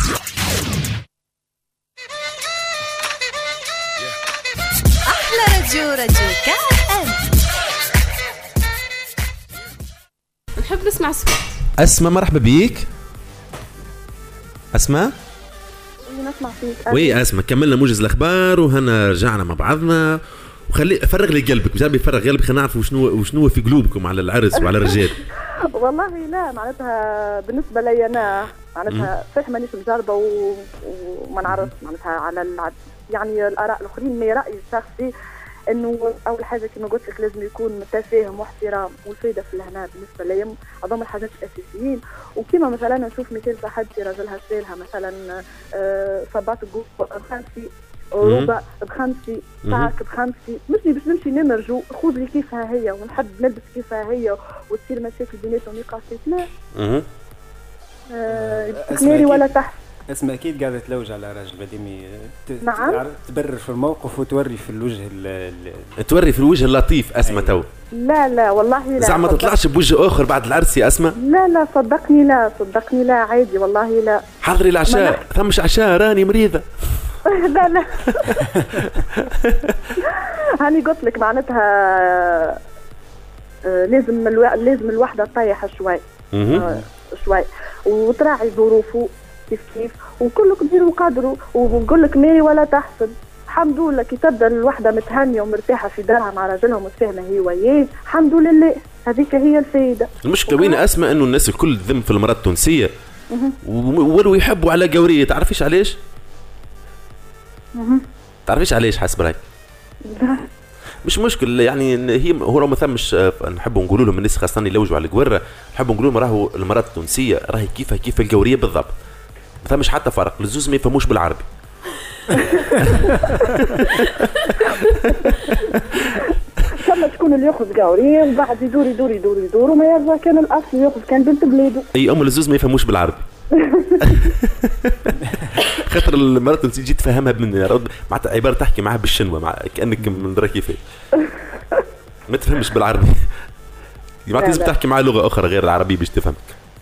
أحلى راديو راديو كأفهم. نحب نسمع صوت أسماء. مرحبا بيك أسماء. نسمع فيك. وي أسماء كملنا موجز الأخبار وهنا رجعنا مع بعضنا وخلي فرغ لي قلبك جاب يفرغ قلبك خلينا نعرف وشنو وشنو في قلوبكم على العرس وعلى الرجال. والله لا معناتها بالنسبه لي انا معناتها صحيح مانيش مجربه وما نعرف معناتها على العد. يعني الاراء الاخرين ما رايي الشخصي انه اول حاجه كما قلت لك لازم يكون تفاهم واحترام والفايده في الهناء بالنسبه لي اظن الحاجات الاساسيين. وكما مثلا نشوف مثال صاحبتي راجلها شرالها مثلا صباط الجوع بخمسي ربع بخمسي ساعك بخمسي مش باش نمشي نمرجو خذ لي كيفها هي ونحب نلبس كيفها هي وتصير مشاكل بيناتهم نقاشات لا كناري ولا تحت. اسمع اكيد قاعده تلوج على راجل بديمي نعم تبرر في الموقف وتوري في الوجه توري في الوجه اللطيف. اسمع تو لا لا والله لا زعما ما تطلعش بوجه اخر بعد العرس يا اسمع. لا لا صدقني لا صدقني لا عادي والله لا. حضري العشاء ثمش عشاء راني مريضه. لا لا هاني قلت لك معناتها لازم الو... لازم الوحده تطيح شوي شوي وتراعي ظروفه كيف كيف وكل قدير وقدره ونقول لك ماري ولا تحسن. الحمد لله كي تبدا الوحده متهنيه ومرتاحه في دارها مع راجلها ومتفاهمه هي وياه الحمد لله هذيك هي الفايده. المشكله وين اسمع انه الناس الكل ذم في المراه التونسيه ولو يحبوا على قوريه. تعرفيش علاش؟ تعرفيش علاش حسب رايك؟ مش مشكل يعني هي هو ما ثمش نحبوا نقولوا لهم الناس خاصه يلوجوا على القوره نحبوا نقولوا لهم راهو المراه التونسيه راهي كيفها كيف القوريه بالضبط ما ثمش حتى فرق الزوز ما يفهموش بالعربي. ثم تكون اللي ياخذ قوريه وبعد يدور يدور يدور يدور وما يرضى كان الاصل ياخذ كان بنت بلاده. اي ام الزوز ما يفهموش بالعربي. خاطر المرأة التونسية تجي تفهمها من معناتها عبارة تحكي معها بالشنوة مع كأنك من درا كيفاه ما تفهمش بالعربي معناتها لازم تحكي معها لغة أخرى غير العربية باش تفهمك.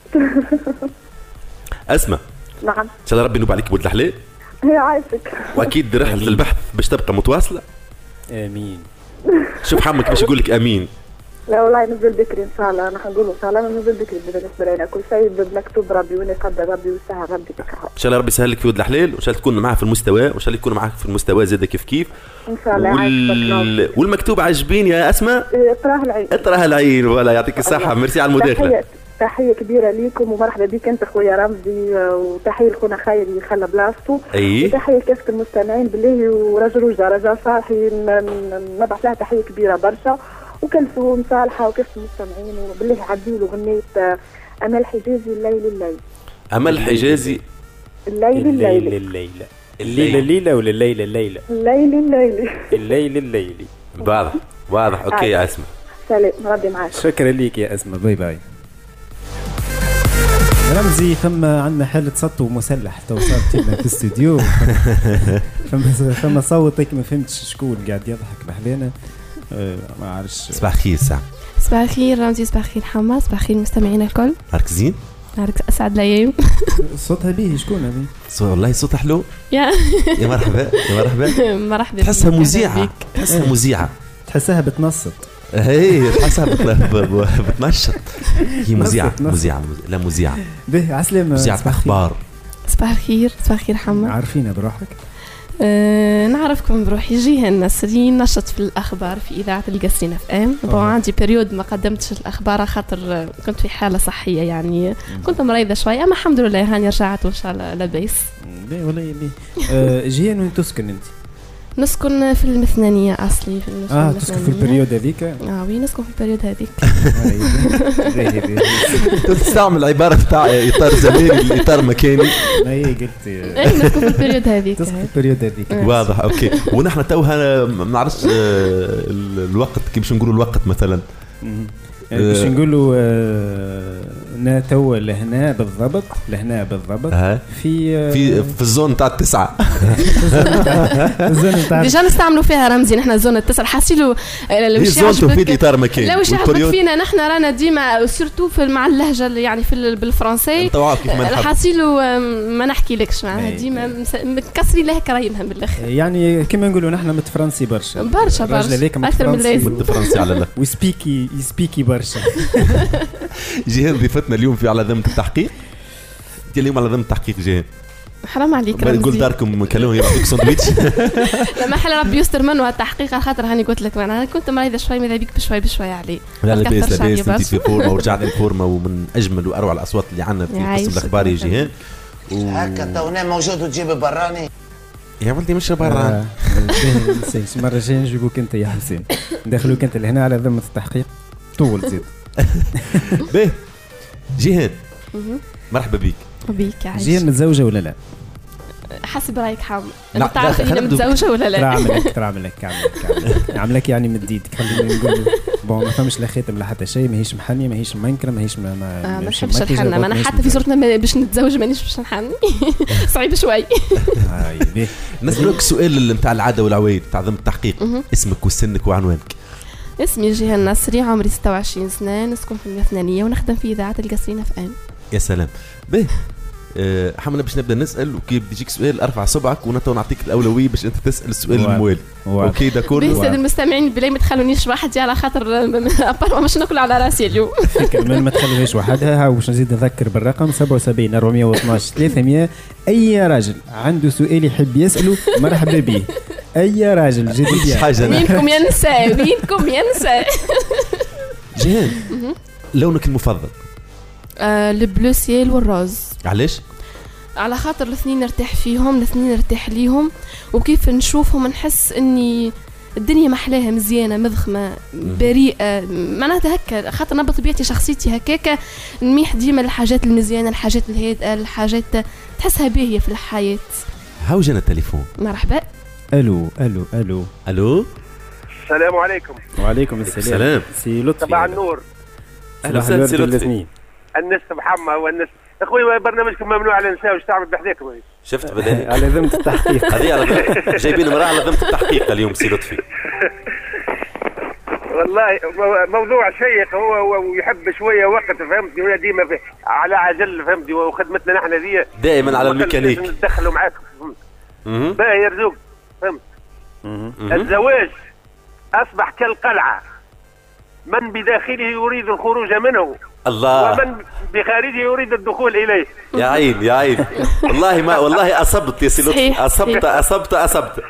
أسمع. نعم. إن شاء الله ربي ينوب عليك بود الحلال. هي عايشك. وأكيد رحلة البحث باش تبقى متواصلة. آمين. شوف حمك باش يقول لك آمين. لا والله نزل بكري ان شاء الله انا حنقول ان شاء الله نزل بكري بالنسبه لنا كل شيء بمكتوب ربي وين يقدر ربي ويسهل ربي تكرهه ان شاء الله ربي يسهل لك في ود الحلال وان شاء الله تكون معاه في المستوى وان شاء الله يكون معاك في المستوى زاده كيف كيف ان شاء الله. وال... والمكتوب عاجبين يا اسماء اطراه العين اطراه العين ولا يعطيك الصحه. ميرسي على المداخله. تحية, تحيه كبيره ليكم ومرحبا بك انت خويا رمزي وتحيه لخونا خير اللي خلى بلاصتو. اي وتحيه لكافه المستمعين بالله ورجل وجه رجاء صاحي نبعث لها تحيه كبيره برشا وكلثوم صالحه وكافه المستمعين وبالله عديوا له غنيت امل حجازي الليل الليل. امل حجازي الليل الليل الليل الليله الليله ولا الليله الليله الليل الليلي الليل الليلي. واضح واضح. اوكي يا اسماء سلام نردي معاك. شكرا ليك يا اسماء. باي باي. رمزي فما عندنا حالة سطو مسلح تو صارت لنا في الاستوديو. فما فما صوتك ما فهمتش شكون قاعد يضحك بحذانا. أه ما عارفش. صباح الخير ساعة. صباح الخير رمزي. صباح الخير حما. صباح الخير المستمعين الكل. نهارك زين. نهارك اسعد الايام. صوتها به شكون هذه؟ صوت والله صوتها حلو. يا يا مرحبا يا مرحبا. مرحبا. تحسها مذيعة. تحسها مذيعة. تحسها بتنصت. هي تحسها بتنشط. هي مذيعة مذيعة لا مذيعة. به عسلامة. مذيعة أخبار. صباح الخير. صباح الخير حما. عارفينها بروحك؟ أه نعرفكم بروحي جيهان نسرين، نشط في الأخبار في إذاعة القصرين اف ام. بون عندي بريود ما قدمتش الأخبار خاطر كنت في حالة صحية يعني كنت مريضة شوية، أما الحمد لله هاني رجعت وإن شاء الله لاباس. باهي والله باهي. أه جيهان وين تسكن أنت؟ نسكن في المثنانية أصلي في المثنانية. اه تسكن في البريود هذيك؟ اه وي نسكن في البريود هذيك. تستعمل عبارة بتاع إطار زماني إطار مكاني. اي قلت اي نسكن في البريود هذيك. تسكن في البريود هذيك. واضح. اوكي. ونحن توها ما نعرفش الوقت كيف باش نقولوا الوقت مثلا باش نقولوا نا توا لهنا بالضبط لهنا بالضبط في في في الزون تاع التسعة. الزون تاع ديجا نستعملوا فيها رمزي نحن زون التسعة حاسيلو مش يعجبك في اطار مكان. لا واش يعجبك فينا نحن رانا ديما سورتو في مع اللهجة يعني في بالفرنسي حاسيلو ما نحكي لكش معناها ديما مكسري لها كرايمها بالاخر يعني كما نقولوا نحن متفرنسي برشا برشا برشا اكثر من اللازم متفرنسي على الاخر وسبيكي يسبيكي برشا. جيهان ضيفتنا اليوم في على ذمة التحقيق. انت اليوم على ذمة التحقيق جيهان. حرام عليك رمزي. قول داركم كلمه يعطيك ساندويتش. لما حل ربي يستر منه التحقيق خاطر هاني قلت لك انا كنت مريضه شوي ماذا بيك بشوي بشوي عليه. لا لاباس لاباس انت في فورمه ورجعت الفورمه ومن اجمل واروع الاصوات اللي عندنا في قسم الاخبار يا جيهان. هكا تونا موجود وتجيب براني يا ولدي مش براني. مرة جاية نجيبوك انت يا حسين ندخلوك انت لهنا على ذمة التحقيق طول زيد. باهي جيهان مرحبا بيك. بيك عايش. جيهان متزوجة ولا لا؟ حسب رايك حام انت تعرف اني متزوجه ولا لا؟ ترى عملك ترى عملك عملك عملك يعني مديد خلينا نقول بون ما فهمش لا خاتم لا حتى شيء ماهيش محنيه ماهيش منكره ماهيش ما ما نحبش الحنه ما انا حتى في صورتنا باش نتزوج مانيش باش نحني صعيب شوي. نسألك سؤال نتاع العاده والعوايد تاع ضمن التحقيق. اسمك وسنك وعنوانك؟ اسمي جيهان نصري عمري ستة وعشرين سنه نسكن في المثنانيه ونخدم في اذاعه القصرين اف ام. يا سلام. باهي أه حمنا باش نبدا نسال وكيف بيجيك سؤال ارفع صبعك ونتو نعطيك الاولويه باش انت تسال السؤال الموالي. اوكي داكور. بالساده المستمعين بلاي ما تخلونيش وحدي على خاطر ابار مش ناكل على راسي اليوم. ما تخليهاش وحدها. واش نزيد نذكر بالرقم سبعة وسبعين أربعمية واثناش ثلاثمية. اي راجل عنده سؤال يحب يساله مرحبا به. اي راجل جديد وينكم يا نساء وينكم يا نساء. جيهان لونك المفضل؟ آه البلو سيل والروز. علاش؟ على خاطر الاثنين نرتاح فيهم الاثنين نرتاح ليهم وكيف نشوفهم نحس اني الدنيا محلاها مزيانه مضخمه بريئه معناتها هكا خاطر انا بطبيعتي شخصيتي هكاكا نميح ديما الحاجات المزيانه الحاجات الهادئه الحاجات تحسها باهيه في الحياه. هاو جانا التليفون. مرحبا. الو الو الو الو. السلام عليكم. وعليكم السلام. السلام. سي لطفي. صباح النور. اهلا وسهلا سي لطفي. الناس محمد والناس اخوي برنامجكم ممنوع على النساء واش تعمل بحذاكم. شفت بدأ على ذمة التحقيق. هذه على جايبين امرأة على ذمة التحقيق اليوم سي لطفي. والله موضوع شيق هو ويحب شويه وقت فهمتني ولا ديما على عجل فهمتني وخدمتنا نحن ذي دائما على الميكانيك ندخلوا معاكم فهمت. باهي يرزوق فهمت. الزواج اصبح كالقلعه من بداخله يريد الخروج منه الله ومن بخارجه يريد الدخول اليه. يا عين يا عين والله ما والله اصبت يا سي لطفي اصبت اصبت اصبت.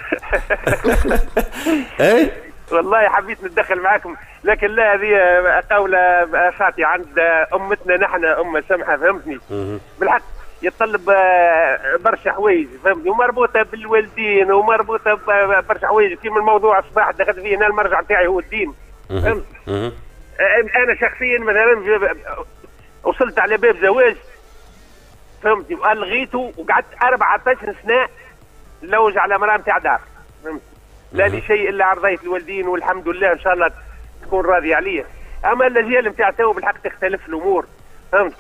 ايه والله حبيت نتدخل معاكم لكن لا هذه قولة خاطئة عند امتنا نحن امه سمحه فهمتني. بالحق يتطلب برشا حوايج فهمتني ومربوطه بالوالدين ومربوطه برشا حوايج كيما الموضوع الصباح دخلت فيه هنا المرجع تاعي هو الدين فهمت. انا شخصيا مثلا وصلت على باب زواج فهمتني والغيته وقعدت أربعة عشر سنه نلوج على مرأة نتاع دار، فهمت؟ لا لي شيء الا عرضية الوالدين والحمد لله ان شاء الله تكون راضي عليه. اما الاجيال نتاع تو بالحق تختلف الامور، فهمت؟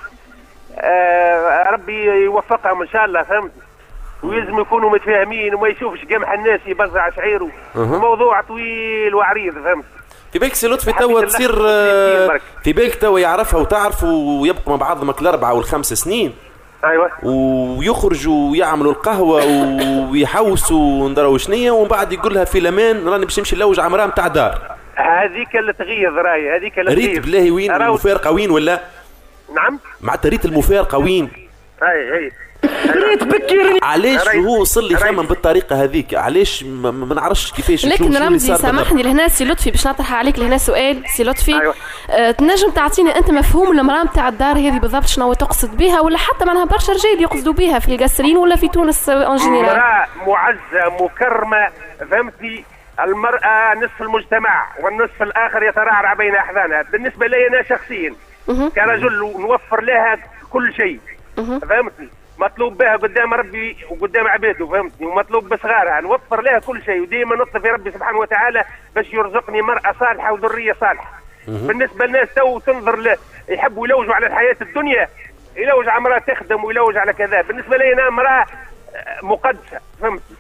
آه ربي يوفقهم ان شاء الله، فهمت؟ ويلزم يكونوا متفاهمين وما يشوفش قمح الناس يبزع شعيره. موضوع طويل وعريض، فهمت؟ في بالك سي لطفي توا تصير في بالك توا يعرفها وتعرف ويبقوا مع بعضهم الاربعه والخمس سنين. ايوه. ويخرجوا ويعملوا القهوه ويحوسوا ندروا شنيه ومن بعد يقول لها في الامان راني باش نمشي نلوج على مراه نتاع دار. هذيك اللي تغيظ راي، هذيك اللي تغيظ. ريت بالله وين المفارقه وين ولا؟ نعم. معناتها ريت المفارقه وين؟ اي اي. ريت بكرني. علاش هو وصل لي يخمم بالطريقه هذيك؟ علاش ما نعرفش كيفاش؟ لكن رمزي سامحني لهنا سي لطفي باش نطرح عليك لهنا سؤال سي لطفي. أيوة. أه تنجم تعطيني انت مفهوم المراه نتاع الدار هذه بالضبط شنو تقصد بها، ولا حتى معناها برشا رجال يقصدوا بها في القصرين ولا في تونس اون جينيرال؟ مراه معزه مكرمه، فهمتي؟ المراه نصف المجتمع والنصف الاخر يترعرع بين احضانها. بالنسبه لي انا شخصيا كرجل نوفر لها كل شيء، فهمتني؟ مطلوب بها قدام ربي وقدام عباده، فهمتني؟ ومطلوب بصغارها نوفر لها كل شيء، وديما نطلب في ربي سبحانه وتعالى باش يرزقني مرأة صالحة وذرية صالحة. بالنسبة للناس تو تنظر له يحبوا يلوجوا على الحياة الدنيا، يلوج على مرأة تخدم ويلوج على كذا. بالنسبة لي أنا مرأة مقدسة، فهمتني؟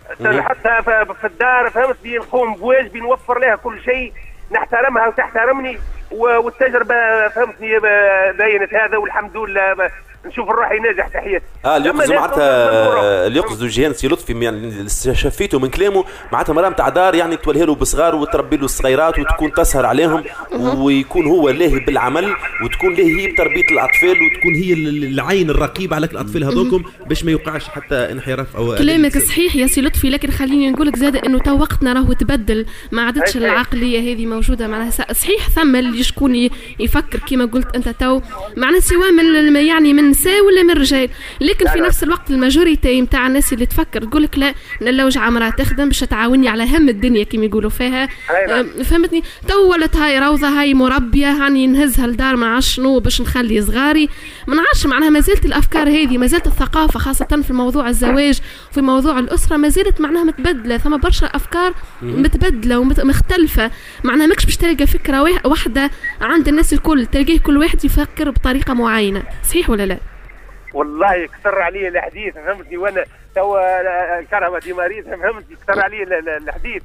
حتى في الدار، فهمتني؟ نقوم بواجبي نوفر لها كل شيء، نحترمها وتحترمني، والتجربة فهمتني بينت هذا والحمد لله. نشوف الروحي ناجح في حياتي. اه اللي يقصدوا معناتها اللي يقصدوا جيهان سي لطفي يعني شفيته من كلامه معناتها مرام تاع دار يعني تولها له بصغار وتربي له الصغيرات وتكون تسهر عليهم ويكون هو لاهي بالعمل وتكون لاهي هي بتربيه الاطفال وتكون هي العين الرقيبه على الاطفال هذوكم باش ما يوقعش حتى انحراف او كلامك صحيح يا سي لطفي، لكن خليني نقول لك زاد انه تو وقتنا راهو تبدل، ما عادتش العقليه هذه موجوده. معناها صحيح ثم اللي شكون يفكر كما قلت انت تو معناها سواء من يعني من نساء ولا من رجال، لكن في نفس الوقت الماجوريتي نتاع الناس اللي تفكر تقول لك لا نلوج على مراه تخدم باش تعاوني على هم الدنيا كما يقولوا فيها. فهمتني؟ تو ولت هاي روضه هاي مربيه هاني نهزها لدار ما عرفش شنو باش نخلي صغاري، ما نعرفش معناها ما زالت الافكار هذه، ما زالت الثقافه خاصه في موضوع الزواج وفي موضوع الاسره ما زالت معناها متبدله، ثم برشا افكار متبدله ومختلفه. معناها ماكش باش تلقى فكره واحده عند الناس الكل، تلقيه كل واحد يفكر بطريقه معينه. صحيح ولا لا؟ والله كثر علي الحديث، فهمتني؟ وانا تو الكهرباء دي مريض، فهمتني؟ كثر علي الحديث.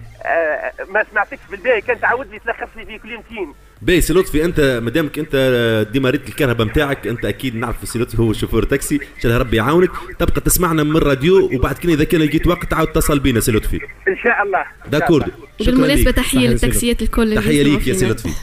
آه ما سمعتكش بالباهي، كان تعودني تلخص لي في كلمتين. باهي سي لطفي، انت مادامك انت ديماريت الكهرباء نتاعك، انت اكيد نعرف سي لطفي هو شوفور تاكسي، ان شاء الله ربي يعاونك، تبقى تسمعنا من الراديو وبعد كده اذا كان لقيت وقت تعاود تتصل بينا سي لطفي. ان شاء الله. داكور. بالمناسبه تحيه للتاكسيات الكل. تحيه ليك يا سي لطفي.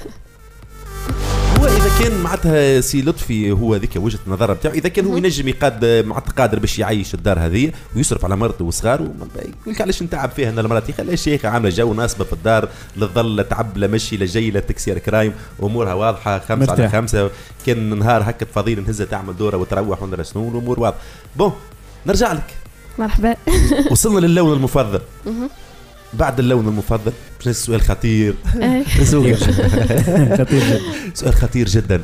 هو اذا كان معناتها سي لطفي هو ذيك وجهه النظر نتاعو، اذا كان هو ينجم يقاد معناتها قادر باش يعيش الدار هذه ويصرف على مرته وصغاره، يقول علاش نتعب فيها انا المرات خليها الشيخه عامله جو ناصبه في الدار، لا تظل لا تعب لا مشي لا جاي لا تكسير كرايم، امورها واضحه خمسه على خمسه، كان نهار هكا فضيله نهزها تعمل دوره وتروح وندير شنو الامور واضحه. بون نرجع لك. مرحبا. وصلنا للون المفضل. بعد اللون المفضل باش سؤال خطير. خطير جدا. سؤال خطير جدا.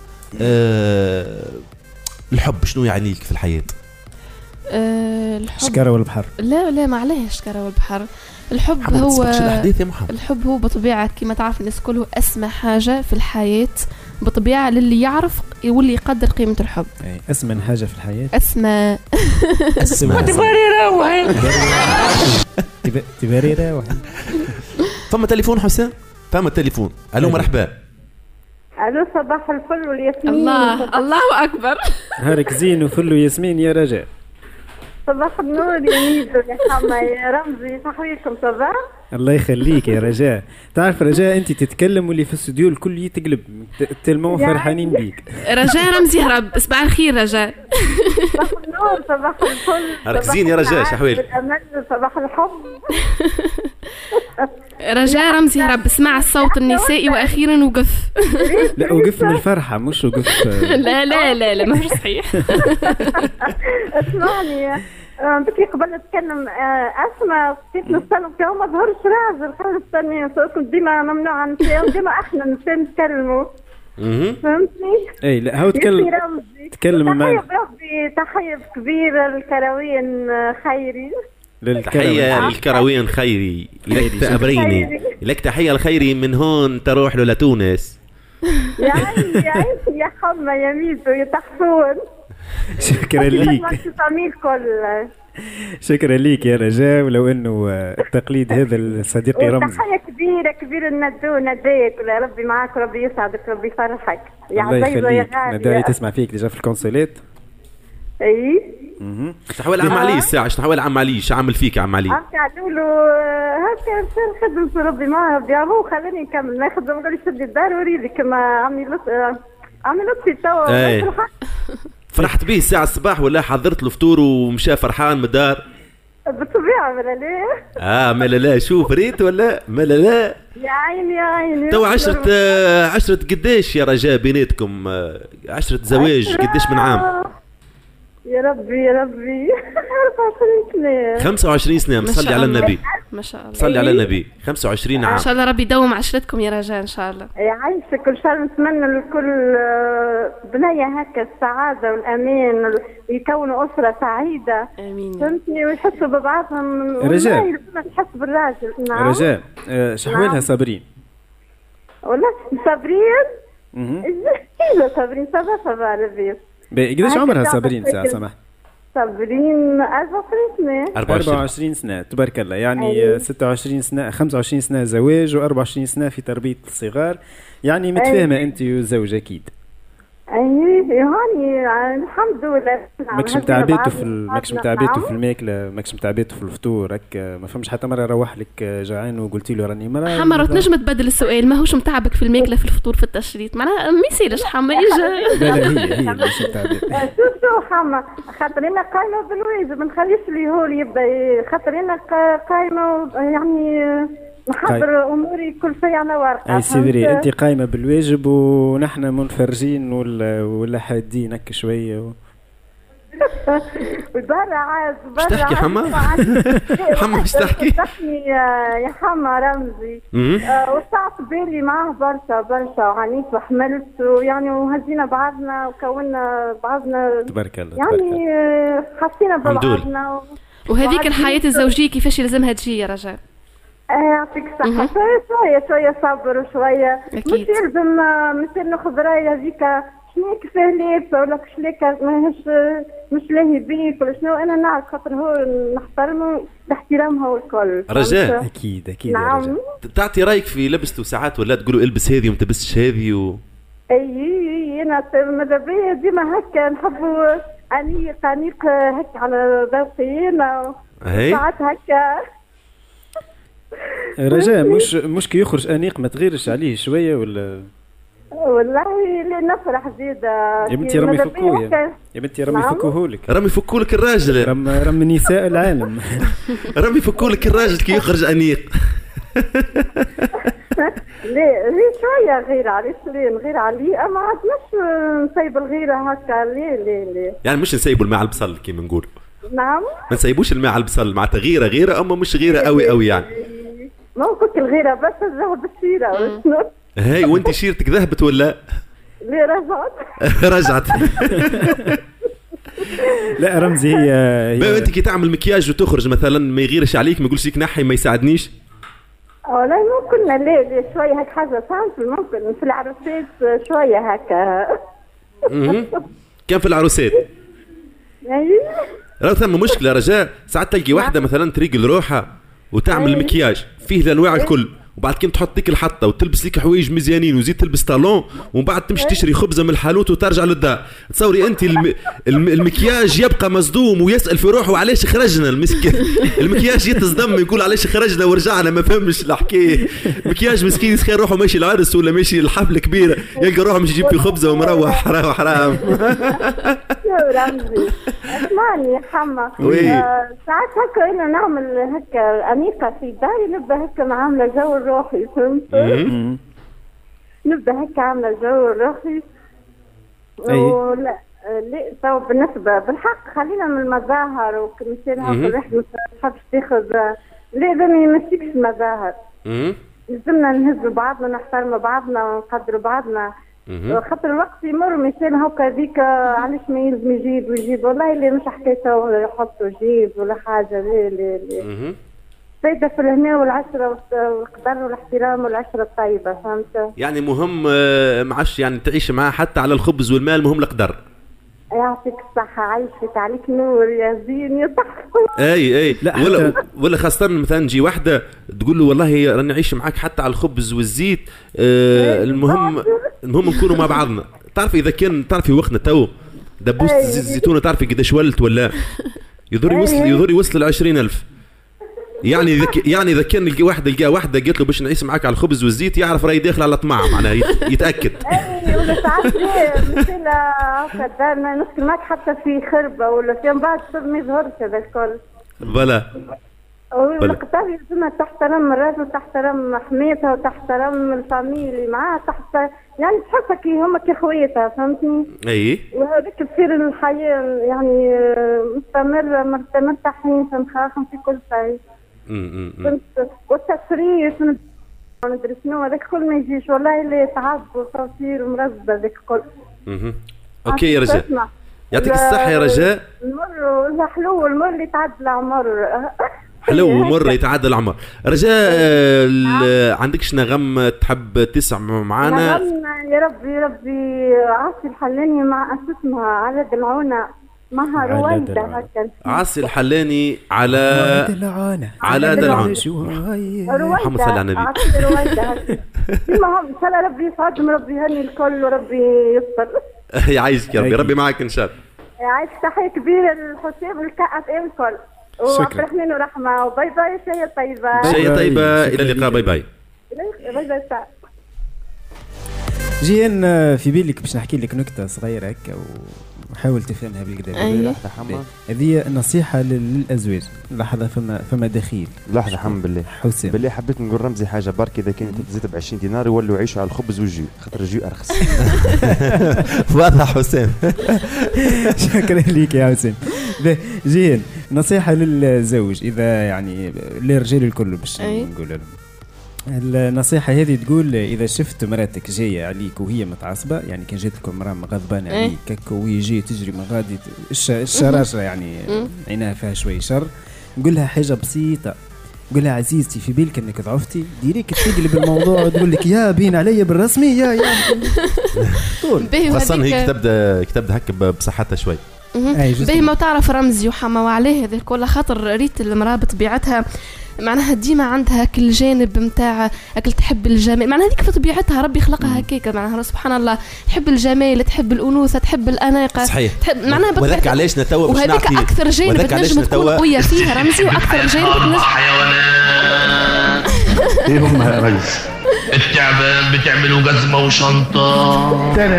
أه الحب شنو يعني لك في الحياة؟ أه الحب شكارة والبحر. لا لا ما عليه شكارة والبحر. الحب هو الحب هو بطبيعة كما تعرف الناس كله أسمى حاجة في الحياة بطبيعة للي يعرف واللي يقدر قيمة الحب. أسمى حاجة في الحياة. أسمى. أسمى. تباري روحي. تباري روحي. فما تليفون حسام؟ فما تليفون. ألو مرحبا. ألو صباح الفل والياسمين. الله الله أكبر. نهارك زين وفل وياسمين يا رجاء. صباح النور يا ميدو يا حما يا رمزي، صحويكم صباح؟ الله يخليك يا رجاء. تعرف رجاء انت تتكلم واللي في الاستوديو الكل يتقلب تلمون فرحانين بيك. رجاء رمزي هرب. صباح الخير رجاء. صباح النور صباح الفل. ركزين يا رجاء شحوالك. صباح الحب. رجاء رمزي هرب. اسمع الصوت النسائي واخيرا وقف. لا وقف من الفرحه مش وقف. لا لا لا لا مش صحيح. اسمعني بكي قبل نتكلم اسمع كيف نستنى فيهم ما ظهرش راجل خلينا نستنى كنت ديما ممنوع عن فيهم ديما احنا نستنى نتكلموا. فهمتني؟ اي لا هو تكلم تكلم معنا. تحية ربي تحية كبيرة للكروين خيري. تحية للكروين خيري لك تأبريني لك تحية الخيري من هون تروح له لتونس. يا عيني يا عيني يا حمى يا ميزو يا تحفون. شكرا ليك. شكرا ليك يا رجاء. ولو انه التقليد هذا الصديقي رمزي. تحية كبيرة كبيرة الندو نداك ربي معاك ربي يسعدك ربي يفرحك. يا الله يخليك. نداوي تسمع فيك ديجا في الكونسولات. اي اها تحول عم علي الساعه اش تحول عم علي اش عامل فيك عم علي قالوا له هكا خدمة ربي معاه ربي هو خلاني نكمل ناخذ قال لي سدي الدار وريدي كما عمي لط عمي لطفي توا فرحت به الساعه الصباح ولا حضرت له فطور ومشى فرحان من الدار بالطبيعه ولا لا اه ما لا لا شوف ريت ولا ما لا لا يا عيني يا عيني تو عشرة آه عشرة قديش يا رجاء بيناتكم آه عشرة زواج قديش من عام يا ربي يا ربي أربعة وعشرين سنة خمسة وعشرين سنة مصلي على النبي ما شاء الله صلي على النبي خمسة وعشرين عام ان شاء الله ربي يدوم عشرتكم يا رجاء ان شاء الله يعيشك كل شهر. نتمنى لكل بنية هكا السعادة والأمان يكونوا أسرة سعيدة امين فهمتني ويحسوا ببعضهم رجاء يحس بالراجل. نعم رجاء شحوالها صابرين والله صابرين اها صابرين صبا صبا ربي قديش عمرها صابرين ساعة سمحت؟ صابرين أربعة وعشرين سنة أربعة وعشرين سنة تبارك الله. يعني ستة وعشرين سنة خمسة وعشرين سنة زواج وأربعة وعشرين سنة في تربية الصغار. يعني متفاهمة أيه. أنت وزوج أكيد. أيه هاني الحمد لله. ماكش متعبيتوا في ماكش متعبيتوا في الماكلة ماكش متعبيتوا في الفطور هكا ما فهمش حتى مرة روح لك جعان وقلتي له راني مرة حمر تنجم تبدل السؤال ما هوش متعبك في الماكلة في الفطور في التشريط معناها ما يصيرش حما يجي. لا لا هي هي مش متعبيت. شو شو حما خاطر أنا قايمة بالواجب ما نخليش اللي هو يبدأ خاطر أنا قايمة يعني نحضر اموري كل شيء على ورقه. اي سيدري انت قايمه بالواجب ونحن منفرجين ولا ولا حادين هكا شويه و... برا عاد برا اش تحكي حما حما اش تحكي يا حما رمزي وسعت بالي معاه برشا برشا وعنيت وحملت يعني وهزينا بعضنا وكونا بعضنا تبارك الله يعني حسينا ببعضنا وهذيك الحياه الزوجيه كيفاش لازمها تجي يا رجال؟ يعطيك الصحة. شوية شوية شوية صبر وشوية مش يلزم مثل ناخذ راي هذيك شنو كيفاه لابسة ولا كش ليك ماهيش مش لاهي بيك ولا شنو. أنا نعرف خاطر هو نحترمه باحترامها والكل. رجاء أكيد أكيد. نعم. تعطي رايك في لبسته ساعات ولا تقولوا البس هذه وما تلبسش هذه و... أي أنا ماذا بيا ديما هكا نحبوا أنيق أنيق هكا على ذوقي أنا ساعات هكا. رجاء مش مش كي يخرج انيق ما تغيرش عليه شويه ولا والله نفرح زياده يا بنتي رمي فكوه يا بنتي رمي فكوه لك رمي فكولك الراجل رم رمي نساء العالم رمي فكولك الراجل كي يخرج انيق. ليه ليه شويه غير عليه ليه نغير عليه اما عاد مش نسيب الغيره هكا ليه ليه ليه يعني مش نسيبوا الماء على البصل كيما نقول. نعم ما نسيبوش الماء على البصل معناتها غيره غيره اما مش غيره قوي قوي يعني ممكن الغيره بس الذهب السيره وشنو هاي وانت شيرتك ذهبت ولا ليه رجعت رجعت لا رمزي هي, هي... انت كي تعمل مكياج وتخرج مثلا ما يغيرش عليك ما يقولش لك نحي ما يساعدنيش والله ممكن ليه ليه شويه هيك حاجه سامبل ممكن في العروسات شويه هكا كان في العروسات ايوه راه ثم مشكله رجاء ساعات تلقي واحده مثلا تريقل روحها وتعمل المكياج فيه الانواع الكل وبعد كم تحط لك الحطه وتلبس لك حوايج مزيانين وزيد تلبس طالون ومن بعد تمشي تشري خبزه من الحانوت وترجع للدار. تصوري انت الم... الم... المكياج يبقى مصدوم ويسال في روحه علاش خرجنا المسكين المكياج يتصدم يقول علاش خرجنا ورجعنا ما فهمش الحكايه. مكياج مسكين يسخر روحه ماشي العرس ولا ماشي الحفله كبيره يلقى روحه مش يجيب في خبزه ومروح حرام حرام. يا رمزي اسمعني يا حما ساعات هكا انا نعمل هكا انيقه في داري نبدا هكا عامله جو الروحي فهمت؟ نبدا هكا عامله جو الروحي ولا لا تو بالنسبه بالحق خلينا من المظاهر وكمثال هكا الواحد ما تحبش تاخذ لا ما يمسكش المظاهر لازمنا نهزوا بعضنا نحترموا بعضنا ونقدروا بعضنا خاطر الوقت يمر مشان هكا ذيك علاش ما يلزم يجيب ويجيب والله اللي مش حكايته يحط ويجيب ولا حاجه لا لا لا فايدة في الهنا والعشرة والقدر والاحترام والعشرة الطيبة فهمت؟ يعني مهم معش يعني تعيش معاه حتى على الخبز والمال مهم القدر. يعطيك الصحة عايشك عليك نور يا زين يا صح. اي اي ولا ولا خاصة مثلا نجي واحدة تقول له والله راني نعيش معاك حتى على الخبز والزيت آه المهم المهم نكونوا مع بعضنا. تعرفي إذا كان تعرفي وقتنا تو دبوس الزيتونة تعرفي قداش ولت ولا يضر يوصل يضر يوصل العشرين ألف. يعني إذا يعني إذا كان لقى واحدة لقى واحدة قالت له باش نعيش معاك على الخبز والزيت يعرف راهي داخل على طمع معناها يتأكد. أي ولا ساعات ليه مثل هكا ما نسكن معك حتى في خربة ولا في بعد ما يظهرش هذا الكل. بلا. والقطار يلزمها تحترم الراجل وتحترم حميتها وتحترم الفاميلي اللي معاها تحت يعني تحسها كي هما كي خويتها فهمتني؟ اي وهذيك تصير الحياة يعني مستمرة مرتاحين فنخاخم في كل شيء. امم والتسريح ندري شنو هذاك كل ما يجيش والله اللي تعب وصافير ومرزبة ذاك الكل. اها اوكي يا رجاء يعطيك الصحة يا رجاء. المر حلو المر اللي تعدى العمر حلو ومر يتعدى العمر. رجاء عندكش نغم تحب تسمع معانا؟ نغم يا ربي يا ربي عاصي الحلاني مع اسمها على دلعونة معها رويدة هكا. عاصي الحلاني على دلعونة على دلعونة محمد صلى على النبي. عاصي رويدة هكا. المهم ان شاء الله ربي يسعدهم ربي يهني الكل وربي يستر. يعيشك يا ربي ربي معك ان شاء الله. يعيشك تحية كبيرة للحساب والكأس ام الكل. وعبد الرحمن ورحمة وباي باي شيء طيبة. شيء طيبة إلى اللقاء باي باي. باي باي. جيان في بالك باش نحكي لك نكتة صغيرة هكا وحاول تفهمها بالكدا. لحظة حما هذه نصيحة للأزواج. لحظة فما فما دخيل. لحظة حما بالله حسين بالله حبيت نقول رمزي حاجة برك إذا كانت تزيد ب عشرين دينار يولوا يعيشوا على الخبز والجو خاطر الجو أرخص. واضح حسين. شكرا ليك يا حسين. جيان نصيحة للزوج إذا يعني للرجال الكل باش نقول لهم. النصيحة هذه تقول إذا شفت مراتك جاية عليك وهي متعصبة يعني كان جات لكم مرأة غضبانة عليك كك وهي جاية تجري من غادي الشراشة يعني عينها فيها شوي شر نقول لها حاجة بسيطة قول لها عزيزتي في بالك انك ضعفتي ديريك تقلب الموضوع وتقول لك يا بين علي بالرسمي يا يا طول خاصة هيك تبدا تبدا هكا بصحتها شوي. باهي ما تعرف رمزي وحما وعليه هذا كل خاطر ريت المرأة بطبيعتها معناها ديما عندها كل جانب متاع اكل تحب الجمال معناها هذيك في طبيعتها ربي خلقها هكاك معناها سبحان الله تحب الجمال تحب الانوثه تحب الاناقه صحيح تحب معناها وذاك علاش نتوى باش نعطي وهذيك اكثر جانب تنجم تكون قويه فيها رمزي واكثر جانب تنجم حيوانات ايه هم يا ريس التعبان بتعملوا جزمه وشنطه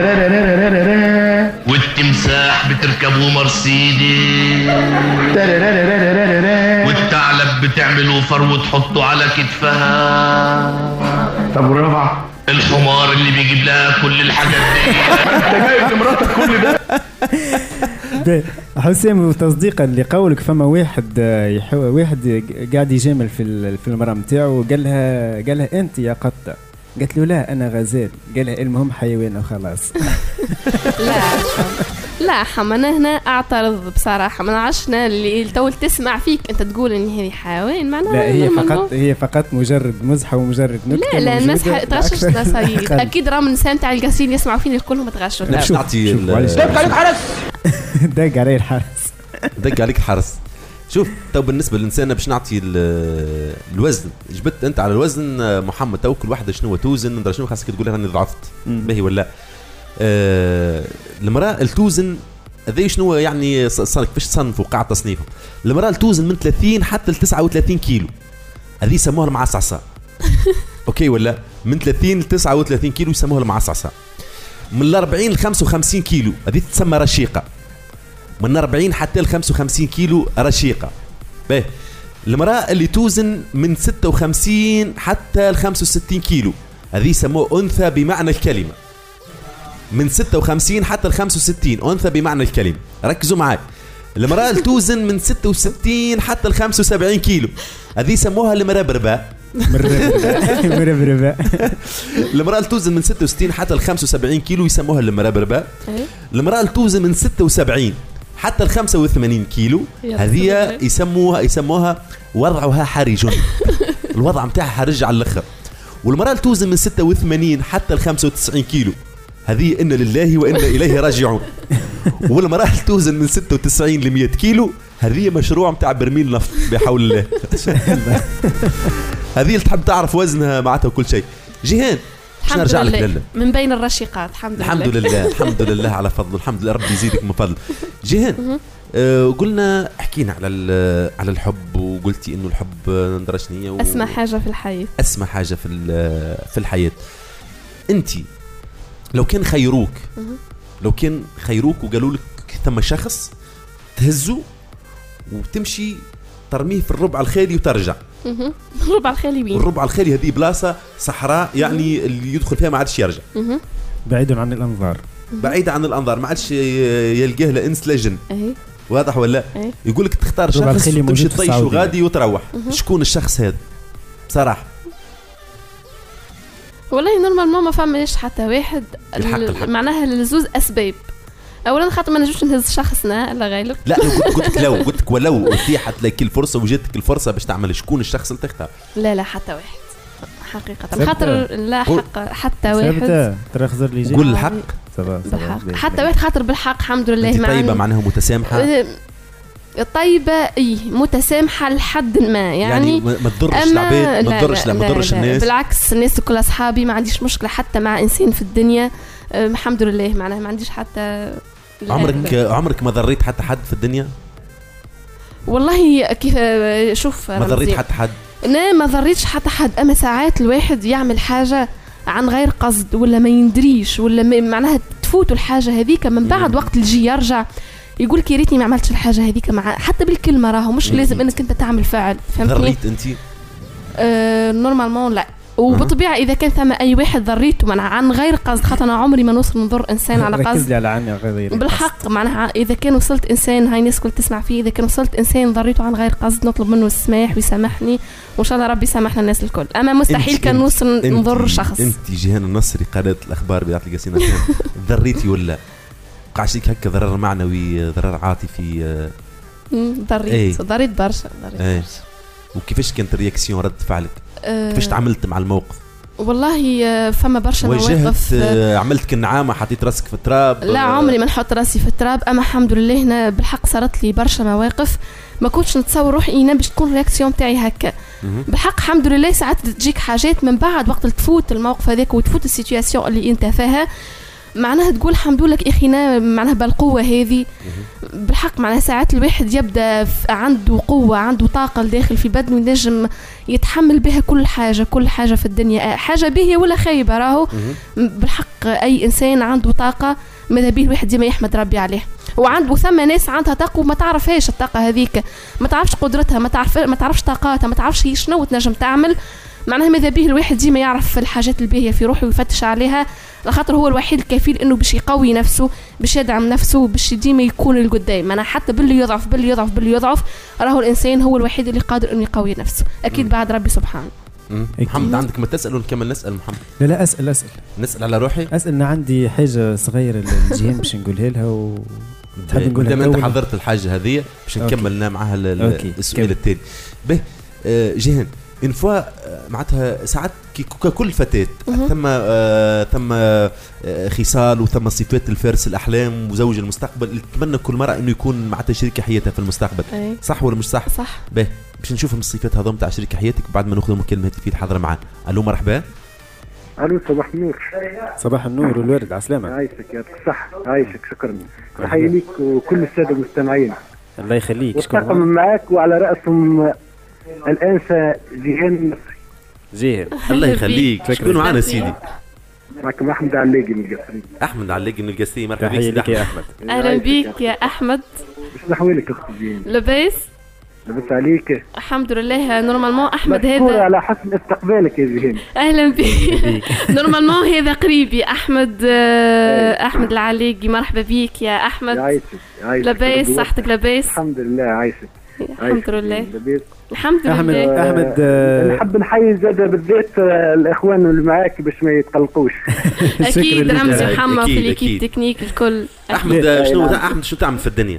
والتمساح بتركبوا مرسيدس والثعلب بتعملوا فرو وتحطوا على كتفها. طب والرابعه الحمار اللي بيجيب لها كل الحاجات دي. انت جايب لمراتك كل ده. حسام وتصديقا لقولك فما واحد واحد قاعد يجامل في في المرأة نتاعو قال لها قال لها انت يا قطة قالت له لا انا غزال قال لها المهم حيوان وخلاص. لا لا حمانا هنا اعترض بصراحه ما عشنا اللي تول تسمع فيك انت تقول ان هذه حيوان معناها لا هي فقط هي فقط مجرد مزحه ومجرد نكته. لا لا الناس تغششنا صحيح اكيد راه من سنه تاع القاسين يسمعوا فينا كلهم تغشوا. باش نعطي دق عليك حرس دق عليه الحرس دق عليك الحرس. شوف تو بالنسبه للانسان باش نعطي الوزن جبت انت على الوزن محمد تو كل واحده شنو توزن ندري شنو خاصك تقول لها راني ضعفت باهي ولا آه المراه التوزن هذا شنو يعني صار كيفاش تصنفوا قاعده تصنيفهم. المراه التوزن من ثلاثين حتى ل تسعة وثلاثين كيلو هذه يسموها المعصعصه. اوكي ولا من ثلاثين ل تسعة وثلاثين كيلو يسموها المعصعصه. من ال أربعين ل خمسة وخمسين كيلو هذه تسمى رشيقه. من أربعين حتى ل خمسة وخمسين كيلو رشيقه. باهي المراه اللي توزن من ستة وخمسين حتى ل خمسة وستين كيلو هذه يسموها انثى بمعنى الكلمه. من ستة وخمسين حتى ل خمسة وستين أنثى بمعنى الكلمة. ركزوا معاك المرأة توزن من ستة وستين حتى ل خمسة وسبعين كيلو هذه يسموها المربربة مربربة. المرأة اللي توزن من ستة وستين حتى ل خمسة وسبعين كيلو يسموها المربربة. المرأة اللي توزن من ستة وسبعين حتى ل خمسة وثمانين كيلو هذه يسموها يسموها وضعها حرج. الوضع متاعها حرج على الاخر. والمرأة اللي توزن من ستة وثمانين حتى ل خمسة وتسعين كيلو هذه إن لله وإن إليه راجعون. والمرأة اللي توزن من ستة وتسعين ل مئة كيلو هذه مشروع متاع برميل نفط بحول الله. هذه اللي تحب تعرف وزنها معناتها وكل شيء. جيهان باش نرجع لك لله من بين الرشيقات. الحمد لله الحمد لله الحمد لله على فضله. الحمد لله ربي يزيدك من فضله. جيهان آه قلنا حكينا على على الحب وقلتي انه الحب ندرشنيه و... اسمى حاجه في الحياه اسمى حاجه في في الحياه. انت لو كان خيروك لو كان خيروك وقالوا لك ثم شخص تهزه وتمشي ترميه في الربع الخالي وترجع. الربع الخالي وين؟ الربع الخالي هذه بلاصه صحراء يعني اللي يدخل فيها ما عادش يرجع. بعيد عن الانظار. بعيد عن الانظار ما عادش يلقاه لا انس لا جن. واضح ولا؟ يقول لك تختار شخص وتمشي تطيش وغادي وتروح. شكون الشخص هذا بصراحه؟ والله نورمالمون ما فماش حتى واحد. الحق الحق. معناها للزوز اسباب. اولا خاطر ما نجمش نهز شخصنا لا غيرك. لا قلت لك لو قلت لك ولو اتيحت لك الفرصه وجاتك الفرصه باش تعمل شكون الشخص اللي تختار؟ لا لا حتى واحد حقيقه خاطر لا حق حتى واحد. ترى خزر لي جي قول الحق. حتى واحد خاطر بالحق الحمد لله معنا طيبه معناها متسامحه. طيبه اي متسامحه لحد ما يعني, يعني ما تضرش العباد ما تضرش لا ما تضرش الناس. بالعكس الناس كل اصحابي ما عنديش مشكله حتى مع انسان في الدنيا. الحمد لله معناها ما عنديش حتى. عمرك عمرك ما ضريت حتى حد في الدنيا؟ والله كيف شوف ما ضريت حتى حد؟ لا ما ضريتش حتى حد. اما ساعات الواحد يعمل حاجه عن غير قصد ولا ما يندريش ولا معناها تفوتوا الحاجه هذيك من بعد وقت الجي يرجع يقول لك يا ريتني ما عملتش الحاجه هذيك مع حتى بالكلمه راهو مش لازم انك انت تعمل فعل. فهمتني؟ ضريت انت؟ آه نورمالمون لا. وبطبيعه اذا كان ثم اي واحد ضريته منع عن غير قصد خاطر انا عمري ما نوصل نضر انسان على قصد. ركز لي على عني غير بالحق معناها اذا كان وصلت انسان هاي الناس كل تسمع فيه اذا كان وصلت انسان ضريته عن غير قصد نطلب منه السماح ويسامحني وان شاء الله ربي يسامحنا الناس الكل. اما مستحيل كان نوصل نضر شخص. انت جيهان النصري قناه الاخبار بتاعت القسيمه ضريتي ولا قاعدين هكا ضرر معنوي ضرر عاطفي؟ ضريت ايه؟ ضريت برشا ضريت ايه؟ برشا. وكيفاش كانت الرياكسيون رد فعلك؟ أه كيفاش تعاملت مع الموقف؟ والله فما برشا مواقف. عملت كالنعامة حطيت راسك في التراب؟ لا عمري ما نحط راسي في التراب. اما الحمد لله هنا بالحق صارت لي برشا مواقف ما كنتش نتصور روحي انا باش تكون الرياكسيون تاعي هكا. بالحق الحمد لله ساعات تجيك حاجات من بعد وقت تفوت الموقف هذاك وتفوت السيتوياسيون اللي انت فيها معناها تقول الحمد لله اخينا معناها بالقوه هذه. بالحق معناها ساعات الواحد يبدا عنده قوه عنده طاقه داخل في بدنه ينجم يتحمل بها كل حاجه كل حاجه في الدنيا حاجه باهيه ولا خايبه راهو. بالحق اي انسان عنده طاقه ماذا به الواحد ديما يحمد ربي عليه. وعنده ثم ناس عندها طاقه وما تعرفهاش الطاقه هذيك ما تعرفش قدرتها ما تعرف ما تعرفش طاقاتها ما تعرفش هي شنو تنجم تعمل. معناها ماذا به الواحد ديما يعرف الحاجات الباهيه في روحه ويفتش عليها لخاطر هو الوحيد الكفيل انه باش يقوي نفسه باش يدعم نفسه باش ديما يكون القدام. انا حتى باللي يضعف باللي يضعف باللي يضعف راهو الانسان هو الوحيد اللي قادر انه يقوي نفسه اكيد بعد ربي سبحانه. محمد عندك ما تسال ونكمل نسال محمد؟ لا لا اسال اسال نسال على روحي. اسال انا عندي حاجه صغيره للجيهان باش نقولها لها و تحب نقولها دام انت حضرت الحاجه هذه باش نكمل معها السؤال الثاني. به جيهان ان فوا معناتها ساعات ككل فتاه ثم آه ثم آه خصال وثم صفات الفارس الاحلام وزوج المستقبل اللي تتمنى كل مرة انه يكون معناتها شريك حياتها في المستقبل. أي. صح ولا مش صح؟ صح. باهي باش نشوف من الصفات هذوم تاع شريك حياتك بعد ما ناخذ مكالمه هاتفيه الحاضره معنا. الو مرحبا. الو صباح النور. صباح النور والورد عسلامة. عايشك يعطيك الصحة. عايشك شكرا. تحية ليك وكل السادة المستمعين. الله يخليك. شكرا معك وعلى رأسهم الأنسة جيهان النصري. جيهان الله يخليك. شكون معنا سيدي؟ معكم أحمد علاقي من القصري. أحمد علاقي من القصري. مرحبا بك. تحية لك يا أحمد. أهلا بك يا أحمد. باش نحوالك أختي جيهان؟ لباس؟ لبس عليك. الحمد لله. نورمالمون أحمد هذا مشكورة على حسن استقبالك يا جيهان. أهلا بك. نورمالمون هذا قريبي أحمد أحمد العلاقي. مرحبا بك يا أحمد. عايشك عايشك. لباس صحتك لباس؟ الحمد لله عايشك. الحمد لله الحمد لله. احمد نحب نحيي زاد بالذات الاخوان اللي معاك باش ما يتقلقوش. اكيد رمزي وحما في ليكيب تكنيك الكل. احمد شنو احمد شو تعمل في الدنيا؟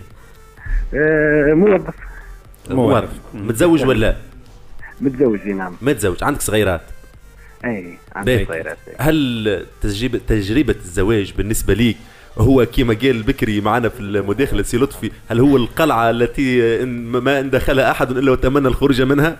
موظف. موظف. متزوج ولا؟ متزوج نعم. متزوج. عندك صغيرات؟ اي عندي صغيرات. هل تجربه تجربه الزواج بالنسبه ليك هو كما قال بكري معنا في المداخله سي لطفي، هل هو القلعه التي ما ان دخلها احد الا وتمنى الخروج منها؟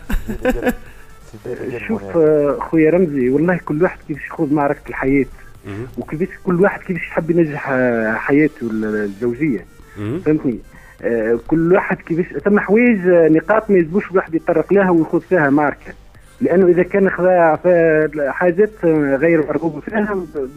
شوف خويا رمزي، والله كل واحد كيفاش يخوض معركه الحياه، وكيفاش كل واحد كيفاش يحب ينجح حياته الزوجيه، فهمتني؟ كل واحد كيفاش ثم حوايج نقاط ما يجبوش الواحد يطرق لها ويخوض فيها معركه، لانه اذا كان خذا حاجات غير مرغوب فيها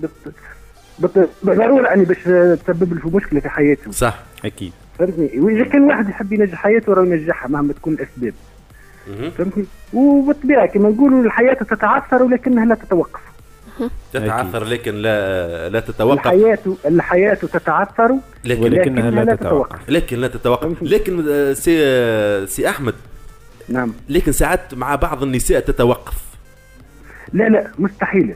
بالضروره يعني باش تسبب له في مشكله في حياته. صح اكيد فهمتني. واذا كان واحد يحب ينجح حياته راه ينجحها مهما تكون الاسباب، فهمتني. وبالطبيعه كما نقولوا الحياه تتعثر ولكنها لا تتوقف. تتعثر لكن لا لا تتوقف. الحياه الحياه تتعثر لكن ولكنها لا, لا تتوقف. لكن لا تتوقف. لكن سي سي احمد. نعم. لكن ساعات مع بعض النساء تتوقف. لا لا مستحيل.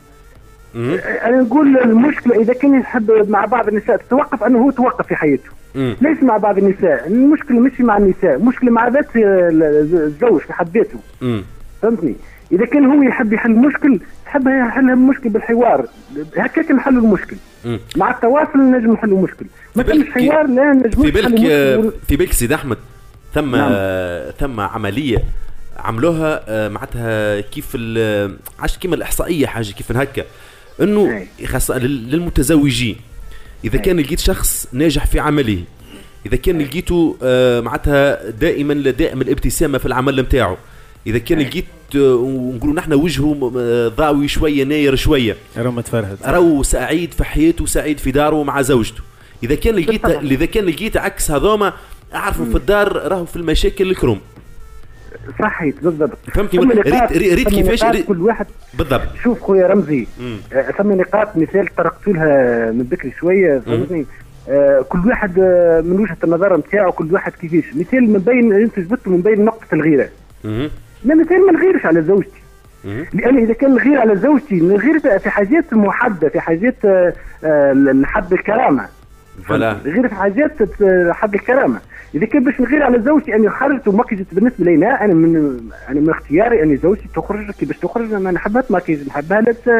أنا نقول المشكلة إذا كان يحب مع بعض النساء تتوقف أنه هو توقف في حياته. مم. ليس مع بعض النساء، المشكلة مش مع النساء، مشكلة مع ذات الزوج في حد ذاته. فهمتني؟ إذا كان هو يحب يحل مشكل يحب يحلها المشكل بالحوار، هكاك نحلوا المشكل. مم. مع التواصل نجم نحلوا المشكل، ما كانش حوار لا نجم في بالك في بالك سيد أحمد ثم نعم. ثم عملية عملوها معناتها كيف عاش كيما الإحصائية حاجة كيف هكا انه خاصه للمتزوجين اذا كان لقيت شخص ناجح في عمله، اذا كان لقيته آه معناتها دائما دائما الابتسامه في العمل نتاعو، اذا كان لقيت ونقولوا نحن وجهه ضاوي شويه ناير شويه راهو متفرهد راهو سعيد في حياته سعيد في داره مع زوجته. اذا كان لقيت اذا كان لقيت عكس هذوما اعرفوا في الدار راهو في المشاكل الكروم. صحيح بالضبط. فهمتني ريت ريت كيفاش كل واحد بالضبط. شوف خويا رمزي ثم نقاط مثال طرقت لها من بكري شويه، فهمتني. آه كل واحد آه من وجهه النظر نتاعو كل واحد كيفاش مثال من بين انت جبت من بين نقطه الغيره. لا مثال ما نغيرش على زوجتي، لان اذا كان نغير على زوجتي نغير في حاجات محدده، في حاجات آه آه حد الكرامه. فلا غير في حاجات حد الكرامه. اذا كان باش نغير على زوجتي اني خرجت وماكيجت بالنسبه لينا انا من انا من اختياري اني زوجتي تخرج كي باش تخرج انا نحبها ماكيج نحبها لابسه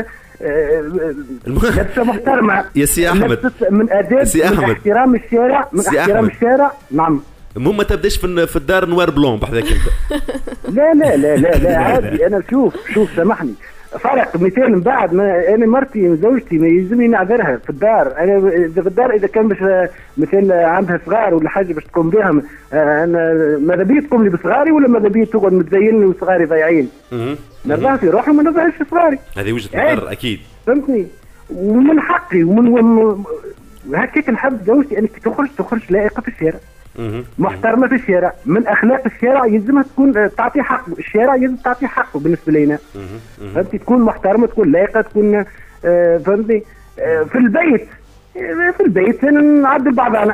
لابسه محترمه يا سي احمد من اداب من احترام الشارع من احترام الشارع. نعم المهم ما تبداش في الدار نوار بلون بحذاك انت. لا لا لا لا لا عادي. انا شوف شوف سامحني فرق مثال من بعد ما انا مرتي زوجتي ما يلزمني نعذرها في الدار. انا في الدار اذا كان باش مثال عندها صغار ولا حاجه باش تقوم بهم انا ماذا بي تقوم لي بصغاري ولا ماذا بي تقعد متزينني وصغاري ضايعين؟ نرضى في روحي وما نرضاش في صغاري. هذه وجهه نظر اكيد فهمتني. ومن حقي ومن هكاك نحب زوجتي انك تخرج تخرج لائقه في الشارع محترمه في الشارع، من اخلاق الشارع يلزمها تكون تعطي حقه، الشارع يلزم تعطي حقه بالنسبه لنا. فهمتي تكون محترمه تكون لائقه تكون آه فهمتي آه في البيت في البيت نعدل بعضنا.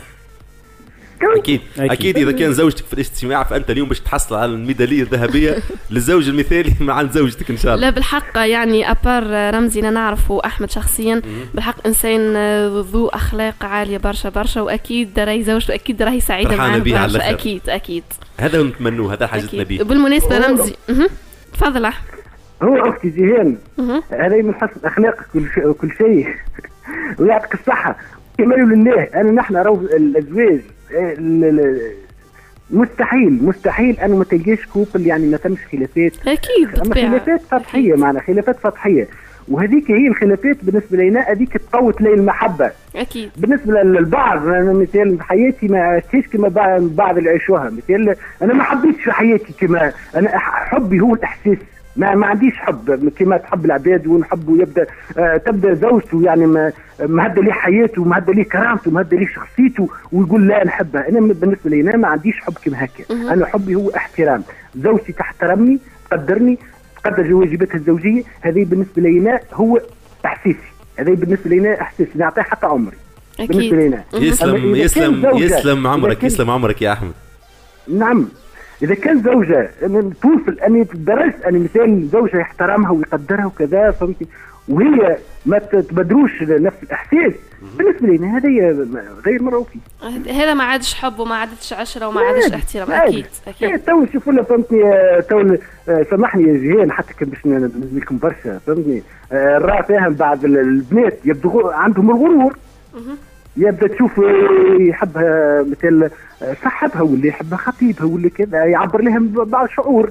أكيد. أكيد أكيد إذا كان زوجتك في الاجتماع فأنت اليوم باش تحصل على الميدالية الذهبية للزوج المثالي مع زوجتك إن شاء الله. لا بالحق يعني أبار رمزي أنا نعرفه أحمد شخصيا بالحق إنسان ذو أخلاق عالية برشا برشا، وأكيد راهي زوجته أكيد راهي سعيدة معاه برشا. أكيد أكيد هذا نتمنوه هذا حاجتنا به. بالمناسبة رمزي تفضل أحمد. هو أختي جيهان هذا من حسن أخلاقك كل كل شيء ويعطيك الصحة كمال لله. أنا نحن راهو الأزواج مستحيل مستحيل أنه ما تلقاش كوبل يعني ما تمش خلافات. أكيد أما خلافات سطحية معنا خلافات سطحية، وهذيك هي الخلافات بالنسبة لنا هذيك تقوت لي المحبة. أكيد. بالنسبة للبعض أنا مثال حياتي ما عشتش كما بعض اللي عيشوها، مثال أنا ما حبيتش في حياتي كما أنا حبي هو الإحساس، ما ما عنديش حب كما تحب العباد ونحب يبدا آه تبدا زوجته يعني مهدى لي حياته ومهدى لي كرامته ومهدى لي شخصيته ويقول لا نحبها. انا بالنسبه لي أنا ما عنديش حب كما هكا. انا حبي هو احترام، زوجتي تحترمني تقدرني تقدر واجباتها الزوجيه، هذه بالنسبه لي أنا هو احساسي، هذه بالنسبه لي أنا احساسي نعطيه حتى عمري. بالنسبه لي أنا يسلم يسلم يسلم عمرك يسلم عمرك يا احمد. نعم اذا كان زوجه توصل ان درجه ان مثلا زوجها يحترمها ويقدرها وكذا فهمتي وهي ما تبدروش نفس الاحساس بالنسبه لنا هذا غير مرغوب هذا ما عادش حب وما عادش عشره وما عادش احترام. اكيد اكيد تو شوفوا لنا فهمتني تو سامحني يا جيهان حتى باش ننزل لكم برشا فهمتني الرا فاهم بعض البنات يبدو عندهم الغرور يبدا تشوف يحبها مثل صاحبها ولا يحبها خطيبها ولا كذا يعبر لهم بعض الشعور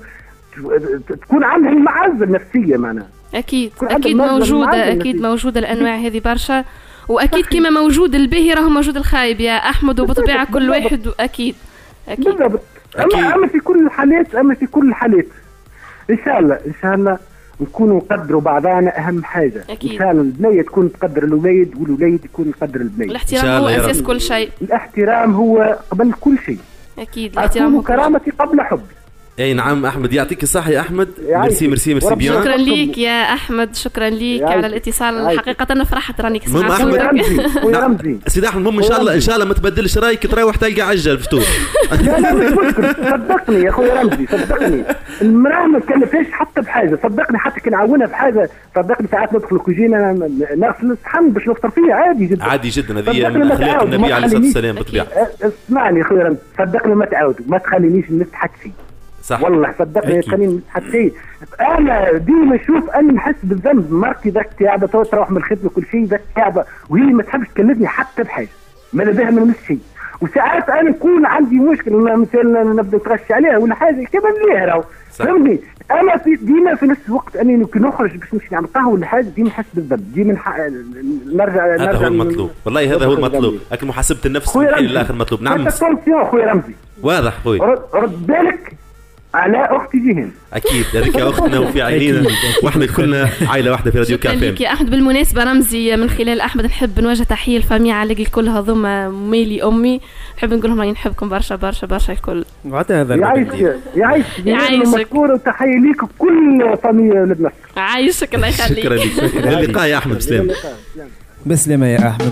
تكون عندها المعزه النفسيه معناها. اكيد اكيد موجوده اكيد موجوده الانواع هذه برشا واكيد كما موجود الباهي راه موجود الخايب يا احمد وبطبيعه كل واحد اكيد اكيد بالضبط. اما اما في كل الحالات اما في كل الحالات ان شاء الله ان شاء الله نكونوا نقدروا بعضنا اهم حاجه أكيد. ان شاء الله البنيه تكون تقدر الوليد والوليد يكون يقدر البنيه. الاحترام هو اساس كل شيء. الاحترام هو قبل كل شيء. اكيد الاحترام هو كرامتي قبل حبي. اي نعم احمد يعطيك الصحه يا احمد. ميرسي ميرسي ميرسي بيان. شكرا ليك يا احمد شكرا ليك على الاتصال حقيقه انا فرحت راني سمعت صوتك. رمزي سيدي احمد المهم ان شاء الله ان شاء الله ما تبدلش رايك تروح تلقى عجل الفطور. لا لا مش مشكل صدقني يا اخويا رمزي صدقني المراه ما تكلفهاش حتى بحاجه صدقني حتى كي نعاونها بحاجه صدقني ساعات ندخل الكوجينه نغسل الصحن باش نفطر فيه عادي جدا عادي جدا هذه من اخلاق النبي عليه الصلاه والسلام بالطبيعه. اسمعني يا اخويا رمزي صدقني ما تعاود ما تخلينيش نضحك فيه صح والله صدقني خليني حتى انا ديما نشوف اني نحس بالذنب مرتي ذاك قاعده تروح من الخدمه كل شيء ذاك قاعده وهي ما تحبش تكلفني حتى بحاجه ما لديها من نفس شيء وساعات انا نكون عندي مشكله مثلا نبدا نتغشى عليها ولا حاجه كما نليها راهو فهمني انا في ديما في نفس الوقت اني نخرج باش نمشي نعمل قهوه ولا حاجه ديما نحس بالذنب ديما نح... نرجع هذا نرجع هو المطلوب والله هذا هو المطلوب لكن محاسبه النفس من الحين للاخر مطلوب. نعم خويا رمزي واضح خويا رد بالك على اختي جيهان. اكيد هذيك اختنا وفي عينينا واحنا كلنا عائله واحده في راديو كافيم. شكرا يا احمد. بالمناسبه رمزي من خلال احمد نحب نوجه تحيه للفاميليا علاقي الكل هذوما ميلي امي نحب نقول لهم راني نحبكم برشا برشا برشا الكل. معناتها هذا يعيشك يعيشك مشكور وتحيه ليك كل فاميليا ولد مصر. عايشك الله يخليك. شكرا لك اللقاء يا احمد بسلامه. بسلامه يا احمد.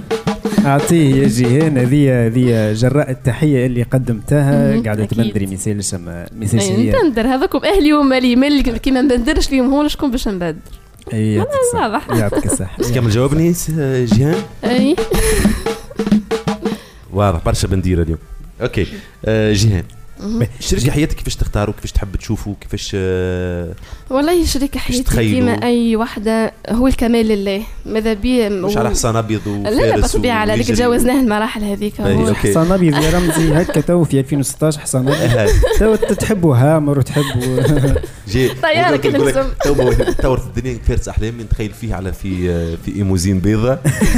أعطيه يا جيهان هذه هذه جراء التحية اللي قدمتها قاعدة تبندري مثالش ما مثالش هي ندندر هذاكم أهلي ومالي مالي كيما نبندرش ليهم هو شكون باش نبدر. أي واضح. يعطيك الصحة. بس كمل جاوبني جيهان. أي. واضح برشا بنديرة اليوم. أوكي جيهان. شريك حياتك كيفاش تختاروا كيفاش تحب تشوفوا كيفاش آه والله شريك حياتي كيما اي وحده هو الكمال لله ماذا بيه مش على حصان ابيض وفارس لا لا بطبيعه على ذيك تجاوزناه المراحل هذيك حصان ابيض يا رمزي هكا تو في ألفين وستطاش حصان ابيض تو تحبوا هامر وتحبوا جي طياره كنلزم تو تو الدنيا فارس احلامي نتخيل فيه على في في ايموزين بيضه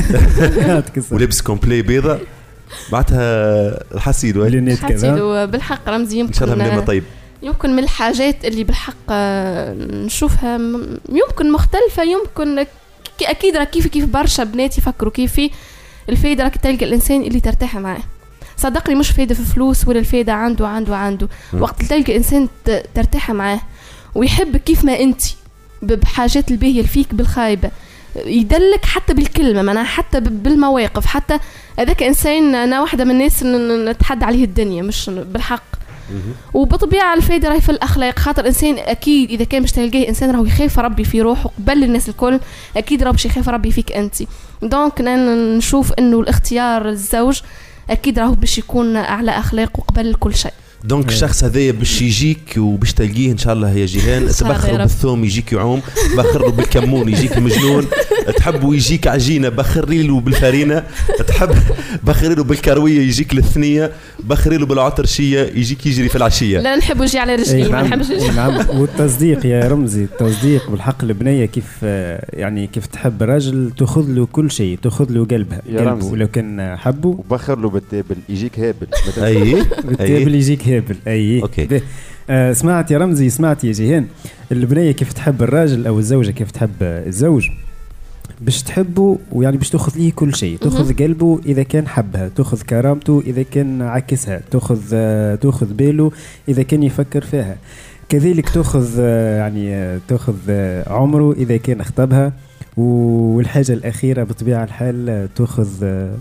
ولبس كومبلي بيضه بعدها الحسيد وين حسيد بالحق رمزي يمكن ان شاء الله طيب يمكن من الحاجات اللي بالحق نشوفها يمكن مختلفه يمكن اكيد راه كيف كيف برشا بنات يفكروا كيفي الفايده راك تلقى الانسان اللي ترتاح معاه صدقني مش فايده في فلوس ولا الفايده عنده عنده عنده م. وقت تلقى انسان ترتاح معاه ويحب كيف ما انت بحاجات الباهيه فيك بالخايبه يدلك حتى بالكلمه معناها حتى بالمواقف حتى هذاك انسان انا واحده من الناس نتحدى عليه الدنيا مش بالحق وبطبيعه الفايده راهي في الاخلاق خاطر انسان اكيد اذا كان باش تلقاه انسان راهو يخاف ربي في روحه قبل الناس الكل اكيد راهو باش يخاف ربي فيك انت دونك انا نشوف انه الاختيار الزوج اكيد راهو باش يكون اعلى اخلاق وقبل كل شيء دونك الشخص هذايا باش يجيك وباش تلقيه ان شاء الله يا جيهان تبخر بالثوم يجيك يعوم بخر بالكمون يجيك مجنون تحب ويجيك عجينه بخري له بالفرينه تحب بخري له بالكرويه يجيك الثنيه بخري له بالعطرشيه يجيك يجري في العشيه لا نحب يجي على رجلي ما نحبش نعم والتصديق يا رمزي التصديق بالحق البنيه كيف يعني كيف تحب راجل تاخذ له كل شيء تاخذ له قلبها قلبه ولو كان حبه وبخر له بالتابل يجيك هابل اي بالتابل يجيك هابل اي اوكي آه سمعت يا رمزي سمعت يا جيهان البنيه كيف تحب الراجل او الزوجه كيف تحب الزوج باش تحبه ويعني باش تاخذ ليه كل شيء تاخذ قلبه اذا كان حبها تاخذ كرامته اذا كان عكسها تاخذ آه تاخذ باله اذا كان يفكر فيها كذلك تاخذ آه يعني آه تاخذ آه عمره اذا كان اخطبها والحاجه الاخيره بطبيعه الحال آه تاخذ آه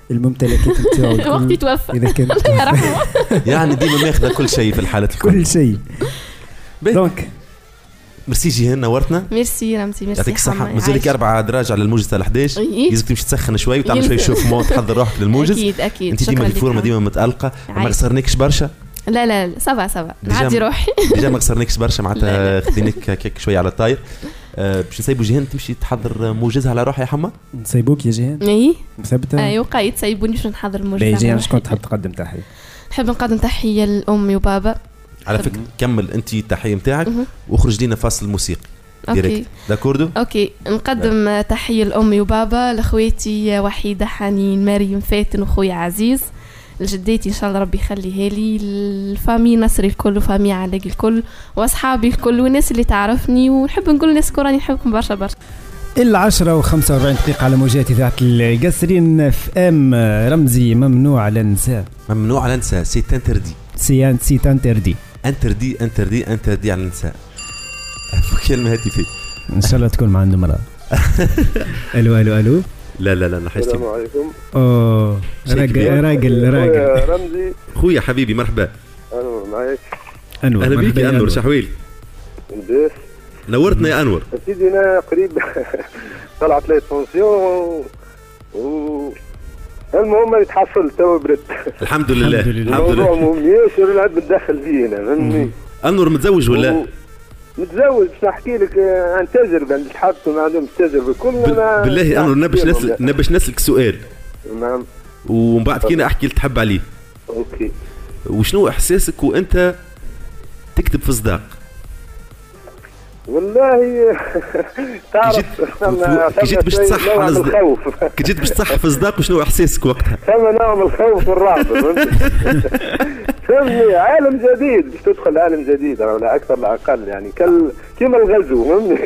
الممتلكات نتاعو وقت يتوفى اذا كان يعني ديما ماخذه كل شيء في الحالات الكل كل شيء. دونك ميرسي جيهان نورتنا. ميرسي رمزي ميرسي يعطيك الصحة. مازالك أربعة دراج على الموجز تاع الحداش. يلزمك تمشي تسخن شوي وتعمل شوي شوف مو تحضر روحك للموجز. أكيد أكيد. أنت ديما في الفورمة ديما متألقة ما خسرناكش برشا. لا لا لا سبعة سبعة نعدي روحي. ديجا ما خسرناكش برشا معناتها خذيناك هكاك شوي على الطاير. باش نسيبوا جيهان تمشي تحضر موجزها على روحها يا حما. نسيبوك يا جيهان. اي مثبتة. ايوا قايد سيبوني باش نحضر الموجز. باهي جيهان شكون تحب تقدم تحية؟ نحب نقدم تحية لأمي وبابا. على فكرة كمل أنت التحية متاعك وخرج لنا فاصل موسيقي. اوكي داكوردو. اوكي نقدم لا. تحية لأمي وبابا، لاخواتي وحيدة حنين مريم فاتن وخويا عزيز، لجديتي ان شاء الله ربي يخليها لي، الفامي نصري الكل وفامي علاقي الكل واصحابي الكل والناس اللي تعرفني، ونحب نقول للناس كوراني نحبكم برشا برشا. العشرة وخمسة وأربعين دقيقة على موجات إذاعة القصرين في أم. رمزي ممنوع الانسى. ممنوع الانسى سي انتردي. سي سي انتردي انتردي انتردي انتردي على الانساء. كلمة هاتفية ان شاء الله تكون معنا مرة. الو الو الو. لا لا لا نحس. السلام عليكم. اوه راجل راجل راجل رمزي. خويا حبيبي مرحبا. انور معاك. انور اهلا بك يا انور. شحويل لاباس. نورتنا يا انور. سيدي انا قريب طلعت لي طونسيون و المهم اللي تحصل تو برد. الحمد لله الحمد لله. الموضوع مهم ياسر العاد متدخل فيه انا فهمني. انور متزوج ولا؟ و... متزوج. باش نحكي لك عن تجربه اللي حطوا ما عندهم تجربه كل ب... بالله انور نبش نسل... نبش نسلك سؤال. نعم. ومن بعد كينا احكي اللي تحب عليه. اوكي. وشنو احساسك وانت تكتب في صداق؟ والله تعرف كي جيت باش تصح على الخوف، كي جيت باش تصح في صداق وشنو احساسك وقتها؟ ثم نوع من الخوف والرعب. فهمني عالم جديد باش تدخل عالم جديد ولا اكثر لا اقل يعني كل كيما الغزو فهمني.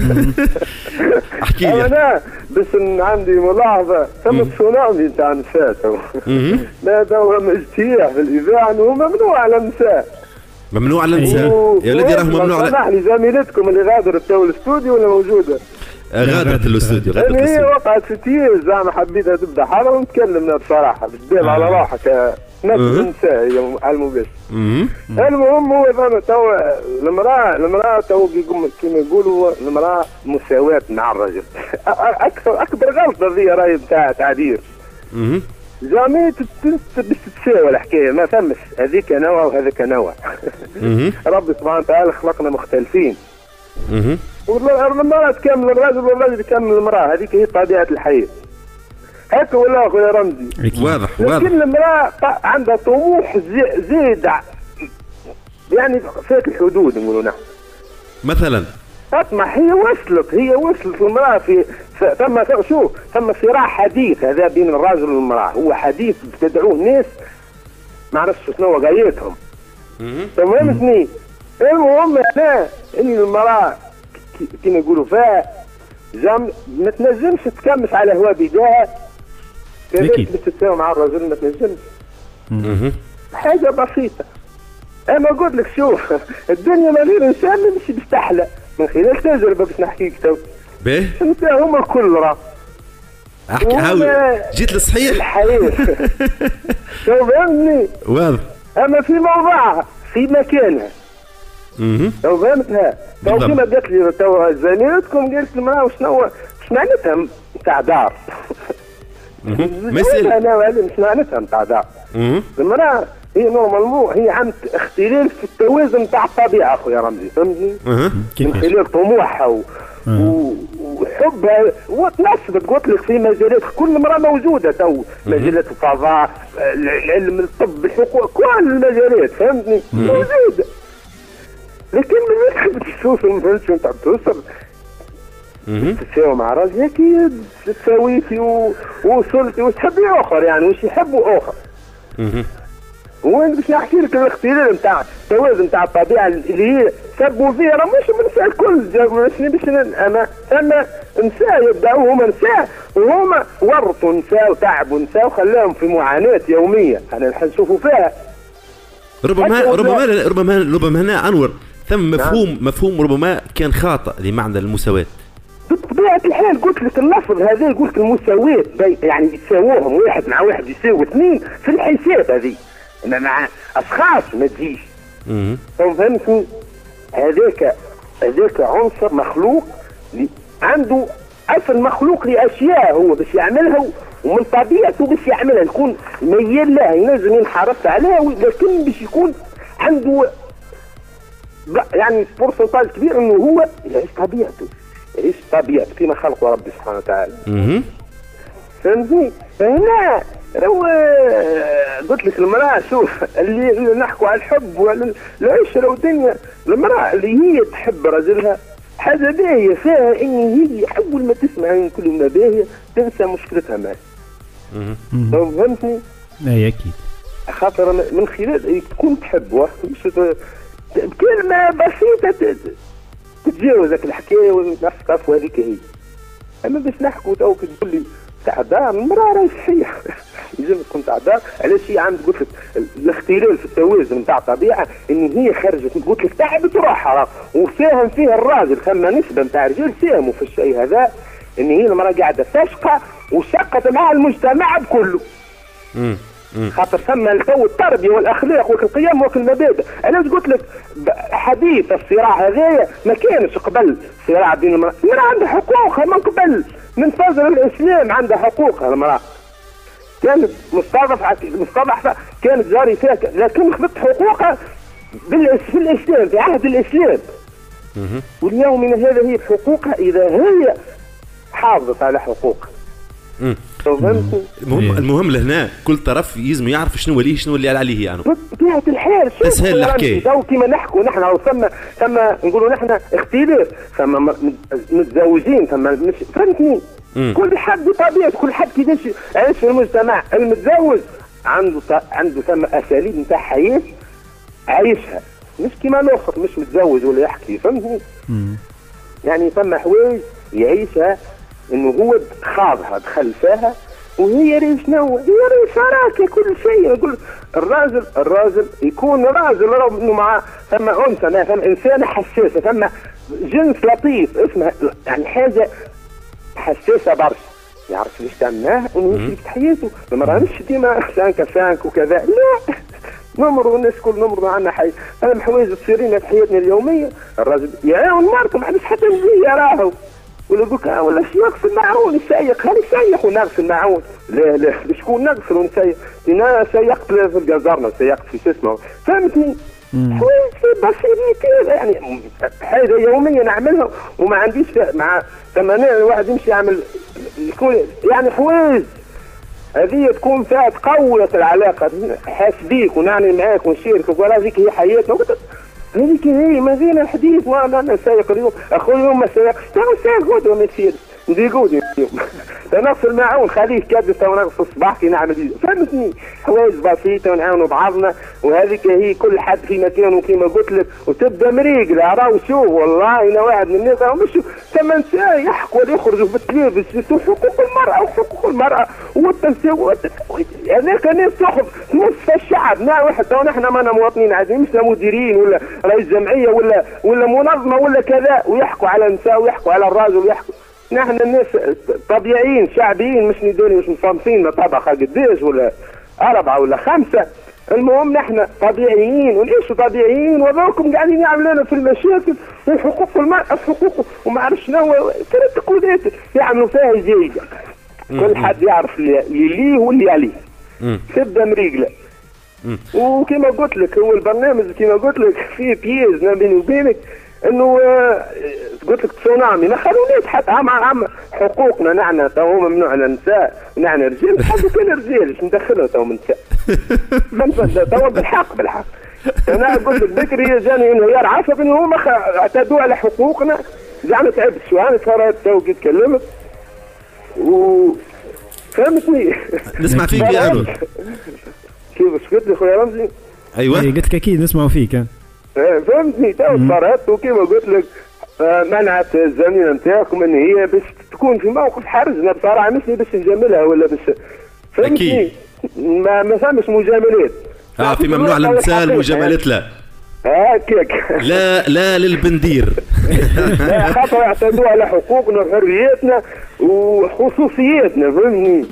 احكي لي. انا بس عندي ملاحظه ثم التسونامي تاع النساء. لا دوام اجتياح في الاذاعه انه ممنوع على النساء. ممنوع على النساء يا ولدي راهو ممنوع على. سامح لي زميلتكم اللي غادرت تو الاستوديو ولا موجوده؟ غادرت الاستوديو. غادرت الاستوديو. هي وقعت في تيز زعما حبيتها تبدا حاله ونتكلم بصراحه بالدال على روحك نفس النساء هي على المباشر. المهم هو زعما تو المراه المراه تو كيما يقولوا المراه مساواه مع الرجل. اكثر اكبر غلطه ذي راهي نتاع تعبير. جامي باش تتساوى الحكايه ما فمش هذيك نوع وهذاك نوع. ربي سبحانه وتعالى خلقنا مختلفين. والمراه تكمل الرجل والرجل يكمل المراه، هذيك هي طبيعه الحياه. هكا ولا اخويا رمزي؟ واضح واضح. لكن المراه عندها طموح زيد يعني فات الحدود نقولوا نحن. مثلا تطمح هي وصلت هي وصلت المراه في ثم شوف ثم صراع حديث هذا بين الرجل والمراه، هو حديث بتدعوه الناس ما عرفتش شنو غايتهم. فهمتني؟ المهم انا ان المراه كيما يقولوا فيها جام ما تنجمش تكمس على هوا بداها كذلك باش تتساوى مع الرجل ما تنجمش. حاجه بسيطه. انا قلت لك شوف الدنيا من غير انسان مش بتحلى من خلال تجربه باش نحكيك تو. باهي. انت هما الكل راه. احكي حاول جيت للصحيح. الحياه. شوف فهمني. واضح. اما في موضوعها في مكانها. اها. تو فهمتها. تو كيما قالت لي تو زميلتكم قالت المراه وشنو واش معناتها نتاع دار. مثل انا مش معناتها نتاع دار. المراه هي نورمالمون هي عندها اختلال في التوازن تاع الطبيعه اخويا رمزي فهمتني؟ من خلال طموحها و... و... وحبها وتناسبك قلت لك في مجالات كل مرة موجودة تو مجالات الفضاء العلم الطب الحقوق كل المجالات فهمتني؟ موجودة لكن ما تحب تشوف ما فهمتش انت توصل تتساوى مع راجل اكيد تساويتي ووصلتي وتحبي اخر يعني وش يحبوا اخر. وين باش نحكي لك الاختلال نتاع التوازن نتاع الطبيعه اللي هي سبوا فيها راه مش النساء الكل ماشي باش انا ثم نساء يبداوا هما نساء وهما ورطوا نساء وتعبوا نساء وخلاهم في معاناه يوميه انا نشوفوا فيها. ربما ربما ربما ربما هنا انور ثم مفهوم نعم. مفهوم ربما كان خاطئ لمعنى المساواه. بطبيعة الحال قلت لك اللفظ هذا يقول لك المساواة يعني يساووهم واحد مع واحد يساوي اثنين في الحساب هذه اما مع اشخاص ما تجيش. فهمتني؟ هذاك هذاك عنصر مخلوق عنده اصل مخلوق لاشياء هو باش يعملها ومن طبيعته باش يعملها يكون ميال لها ينجم ينحرف عليها لكن باش يكون عنده يعني بورسنتاج كبير انه هو يعيش طبيعته يعيش طبيعته كما خلقه ربي سبحانه وتعالى. فهمتني؟ فهنا لو قلت لك المرأة شوف اللي, اللي نحكوا على الحب والعشرة والدنيا المرأة اللي هي تحب رجلها حاجة باهية فيها ان هي اول ما تسمع كلمة باهية تنسى مشكلتها معه. فهمتني؟ اي اكيد. خاطر من خلال تكون تحبه مش بكلمة بسيطة تتجاوزك الحكاية ونفس وهذيك هي. اما باش نحكوا تو تقول لي تعداء المرأة راهي صحيح لازم تكون تعداء علاش هي عند قلت لك الاختلال في التوازن نتاع الطبيعة ان هي خرجت قلت لك تعبت روحها وساهم فيها الراجل ثم نسبة نتاع الرجال ساهموا في الشيء هذا ان هي المرأة قاعدة تشقى وشقت مع المجتمع بكله. خاطر ثم التو التربيه والاخلاق والقيم والمبادئ. علاش قلت لك حديث الصراع هذايا ما كانش قبل صراع بين المراه، المراه عندها حقوقها من قبل من فجر الاسلام عندها حقوقها المراه. كانت مستضعفه مستضعفه كانت جاري فيها لكن خذت حقوقها في الاسلام في عهد الاسلام. واليوم من هذا هي بحقوقها اذا هي حافظت على حقوقها. المهم المهم لهنا كل طرف يلزم يعرف شنو ليه شنو اللي عليه يعني. بطبيعة الحال اسهل الحكايه تو كيما نحكوا نحن ثم ثم نقولوا نحن اختلاف ثم متزوجين ثم مش فهمتني. كل حد بطبيعته كل حد كيفاش عايش في المجتمع. المتزوج عنده عنده ثم اساليب نتاع حياه عايشها مش كيما الاخر مش متزوج ولا يحكي فهمتني. يعني ثم حوايج يعيشها انه هو خاضها دخل فيها وهي ريش شنو هي ريش راكي كل شيء. يقول الراجل الراجل يكون راجل رغم انه مع ثم انثى ثم انسانه حساسه ثم جنس لطيف اسمها يعني حاجه حساسه برشا يعرف ليش تعملها انه يمشي في حياته ما راهش ديما سانك سانك وكذا لا نمروا الناس كل نمروا عنا حي انا حوايج تصيرين في حياتنا اليوميه. الراجل يعاون مرته ما عندوش حتى مزيه راهو ولا بك ولا شي يغسل الماعون يسيق هذه سيق ونغسل الماعون لا لا شكون نغسل ونسيق انا سيقت في الجزرنا سيقت في شو اسمه فهمتني. حوايج بسيطه يعني حاجه يوميه نعملها وما عنديش مع ثمانية الواحد يمشي يعمل يكون يعني حوايج هذه تكون فيها تقوية العلاقه حاس بيك ونعني معاك ونشاركك ولا هذيك هي حياتنا هذيك هي ما زين الحديث وانا انا سايق اليوم اخوي يوم ما سايق تو سايق غود وما يصير نديقودي اليوم نغسل الماعون خليه كادس تو نغسل الصباح كي نعمل فهمتني. حوايج بسيطه ونعاونوا بعضنا وهذيك هي كل حد في مكانه كيما قلت لك وتبدا مريقله راهو شوف والله انا واحد من الناس راهو مش ثمان ساعات يحكوا يخرجوا بالتلفزيون حقوق المراه وحقوق المراه والتساوي هذاك الناس تاخذ نصف الشعب نا واحد تو نحن مانا مواطنين عاديين مش مديرين ولا رئيس جمعيه ولا ولا منظمه ولا كذا ويحكوا على النساء ويحكوا على الراجل ويحكوا نحن الناس طبيعيين شعبيين مش نديرين مش مصنفين طبقه قديش ولا أربعة ولا خمسة. المهم نحن طبيعيين ونعيشوا طبيعيين وذوكم قاعدين يعملونا في المشاكل وحقوق المرأة حقوق وما عرفش شنو ثلاث تقولات يعملوا فيها جيدة. كل حد يعرف اللي ليه واللي عليه تبدا مريقله. وكما قلت لك هو البرنامج كما قلت لك فيه بيز ما بيني وبينك انه قلت لك تسونامي ما خلونيش حتى عم عم حقوقنا نحن تو ممنوع للنساء نحن رجال حتى كان رجال ايش ندخلها تو من نساء تو بالحق بالحق. انا قلت لك بكري جاني انهيار عصبي انه هما اعتدوا على حقوقنا زعما تعبت شويه انا صارت تو كي تكلمت و فهمتني. نسمع فيك يا انور. كيف قلت لي خويا رمزي؟ ايوه قلت لك اكيد نسمعوا فيك. فهمتني تو صارت وكيما قلت لك منعت الزميله نتاعكم ان هي باش تكون في موقف حرجنا بصراحه مش باش نجاملها ولا باش فهمتني ما ما فهمش مجاملات. اه في ممنوع للنساء المجاملات لا هكاك لا لا للبندير لا خاطر يعتدوا على حقوقنا وحرياتنا وخصوصياتنا فهمني.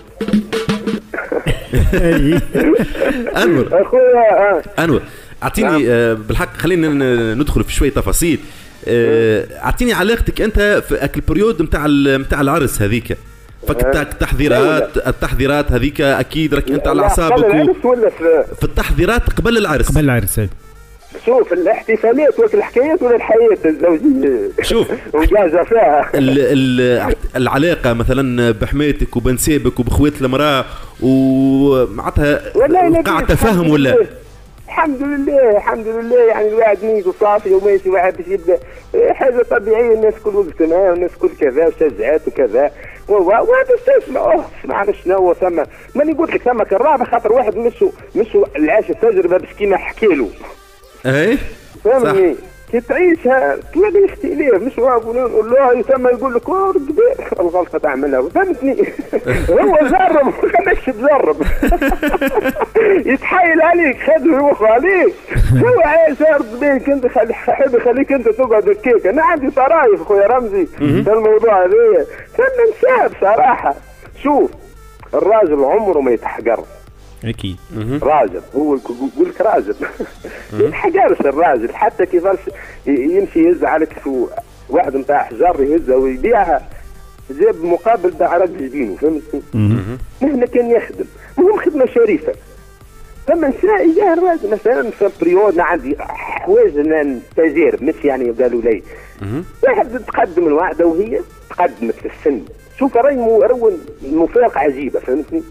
انور اخويا انور اعطيني آه بالحق خلينا ندخل في شويه تفاصيل. آه اعطيني علاقتك انت في البريود نتاع نتاع العرس هذيك، فك التحضيرات التحضيرات هذيك اكيد راك انت على اعصابك ولا في, في التحضيرات قبل العرس قبل العرس. شوف الاحتفالات والحكايات ولا الحياه الزوجيه شوف وجازه فيها العلاقه مثلا بحماتك وبنسابك وبخوات المراه ومعناتها وقع تفاهم ولا؟ الحمد لله الحمد لله يعني الواحد نيته صافي وماشي واحد باش يبدا حاجه طبيعيه. الناس كل وقت معاه والناس كل كذا وشجعات وكذا وهذا تسمع ما شنو هو ثم ماني قلت لك ثم كرابه خاطر واحد مشوا مشوا العاش التجربه باش كيما حكي له اي فهمني كي تعيشها تلاقي اختلاف مش نقول له ثم يقول لك الغلطه تعملها فهمتني. هو جرب خليكش تجرب يتحايل عليك خد يروح عليك هو عايز يرد بيك انت حابب يخليك انت تقعد هكاك. انا عندي طرايف اخويا رمزي في الموضوع هذا ثم نساب صراحه. شوف الراجل عمره ما يتحقر اكيد راجل هو يقول لك راجل يتحقرش الراجل حتى كيفاش يمشي يهز على كفو واحد نتاع حجار يهزها ويبيعها جاب مقابل تاع رجل جبينه فهمتني. مهما كان يخدم مهم خدمه شريفه. ثم نساء جاه الراجل مثلا في بريود عندي حوايج تجارب مش يعني قالوا لي واحد تقدم الواحده وهي تقدمت في السن. شوف راهي مو المفارقه عجيبه فهمتني.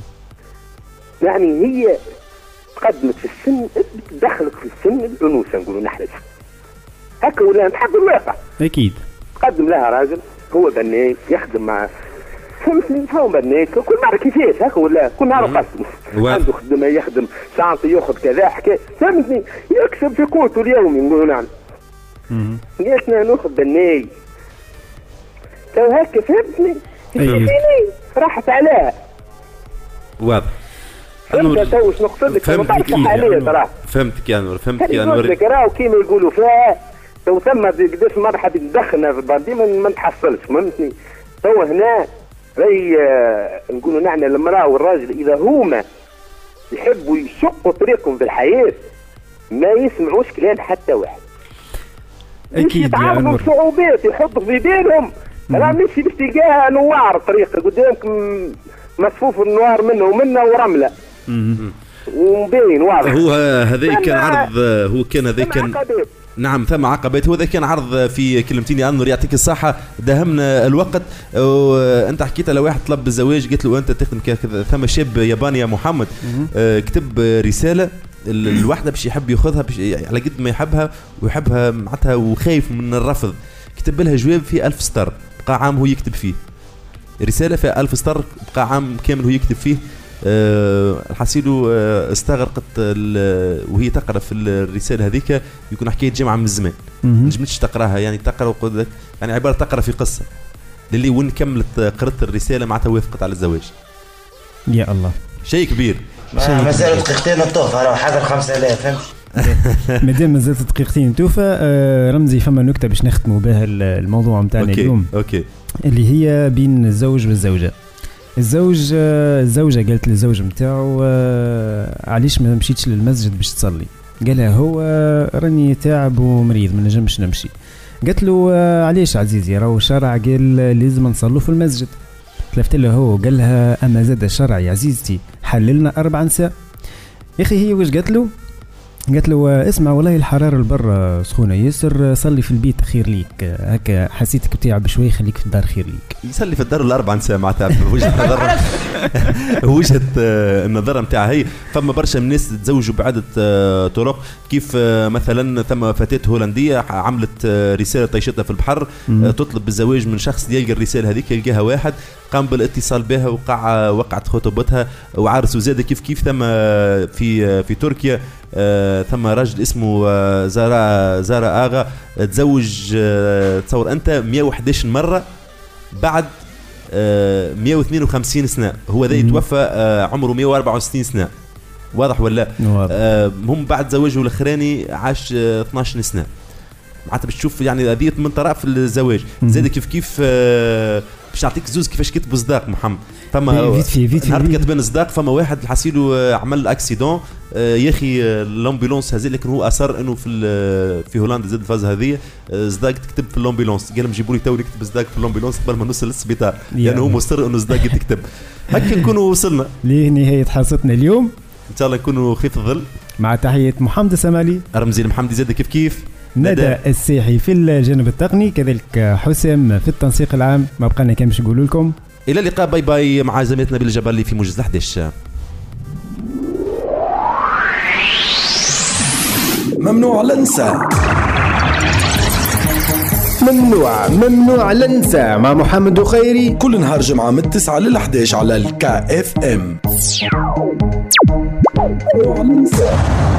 يعني هي تقدمت في السن تدخلك في السن الانوثه نقولوا نحن هكا ولا نتحدى الواقع. اكيد تقدم لها راجل هو بناي يخدم مع فهمتني هو بناي كل مره كيفاش هكا ولا كل نهار قسم عنده خدمه يخدم ساعته ياخذ كذا حكايه فهمتني يكسب في قوته اليومي نقولوا نعم. جاتنا ناخذ بناي تو هكا فهمتني راحت عليها واضح. انت تو شنو نقصد لك ما تعرفش عليه صراحه. فهمتك يا نور فهمتك يا نور. راهو كيما يقولوا فيها تو ثم قداش مره حد يدخلنا في الباردي ما نتحصلش فهمتني. تو هنا راهي نقولوا نحن المراه والراجل اذا هما يحبوا يشقوا طريقهم في الحياه ما يسمعوش كلام حتى واحد. اكيد يتعرضوا لصعوبات يحطوا في بالهم راه ماشي باش تلقاها نوار الطريق قدامك مصفوف النوار منه ومنه ورمله ومبين واضح. هو هذا كان عرض هو كان هذا كان نعم ثم عقبات. هو ذا كان عرض في كلمتيني أنور يعطيك الصحة داهمنا الوقت. وانت حكيت على واحد طلب الزواج قلت له انت تخدم كذا ثم شاب ياباني يا محمد آه كتب رسالة الواحدة باش يحب ياخذها على قد ما يحبها ويحبها معناتها وخايف من الرفض. كتب لها جواب في ألف سطر بقى عام هو يكتب فيه رسالة في ألف سطر بقى عام كامل هو يكتب فيه. أه حسيلو أه استغرقت وهي تقرا في الرساله هذيك يكون حكايه جمعه من الزمان نجمتش تقراها يعني تقرا يعني عباره تقرا في قصه للي وين كملت قرت الرساله معناتها وافقت على الزواج. يا الله شيء كبير. مازال دقيقتين الطوفه راه حاضر خمسة آلاف فهمت. مادام مازالت دقيقتين توفى آه رمزي فما نكته باش نختموا بها الموضوع نتاعنا اليوم اوكي اللي هي بين الزوج والزوجه. الزوج الزوجه قالت للزوج نتاعو علاش ما مشيتش للمسجد باش تصلي؟ قالها هو راني تعب ومريض ما نجمش نمشي. قالت له علاش عزيزي راهو الشرع قال لازم نصلوا في المسجد. تلفت له هو قال لها اما زاد الشرع يا عزيزتي حللنا اربع نساء. يا اخي هي واش قالت له؟ قالت له اسمع والله الحراره البر سخونه ياسر صلي في البيت خير ليك هكا حسيتك بتعب شوي خليك في الدار خير ليك. يصلي في الدار الاربع نساء معناتها وجهه نظر وجهه النظر نتاعها هي. فما برشا من الناس تزوجوا بعده طرق كيف مثلا ثم فتاه هولنديه عملت رساله طيشتها في البحر تطلب الزواج من شخص يلقى الرساله هذيك يلقاها واحد قام بالاتصال بها وقع وقعت خطوبتها وعرسوا زاد كيف كيف. ثم في في تركيا آه ثم رجل اسمه آه زارا زارا آغا تزوج آه تصور أنت مئة وإحدى عشر مرة بعد آه مئة واثنين وخمسين سنة. هو ذا يتوفى آه عمره مئة وأربعة وستين سنة واضح ولا آه هم بعد زواجه الأخراني عاش آه اثناشر سنة. معناتها باش تشوف يعني هذه من طرف الزواج زاد كيف كيف آه باش نعطيك زوز كيفاش كتب صداق محمد. فما فيت في فيت نهار كتبان صداق فما واحد حسيلو عمل اكسيدون يا اخي الامبولانس هذه لكن هو اصر انه في في هولندا زاد الفاز هذه صداق تكتب في الامبولانس قال لهم جيبوا لي تو نكتب صداق في الامبولانس قبل ما نوصل للسبيطار لانه يعني هو مصر انه صداق تكتب. هكا نكونوا وصلنا لنهايه حلقتنا اليوم ان شاء الله نكونوا خفيف الظل مع تحيه محمد السمالي رمزي المحمدي زاد كيف كيف ندى الساحي في الجانب التقني كذلك حسام في التنسيق العام. ما بقى كان باش نقول لكم الى اللقاء باي باي مع زميلتنا نبيل الجبالي في موجز أحد عشر. ممنوع لنسى ممنوع ممنوع لنسى مع محمد خيري كل نهار جمعة من التسعة للأحد عشر على الكا اف ام. ممنوع لنسى.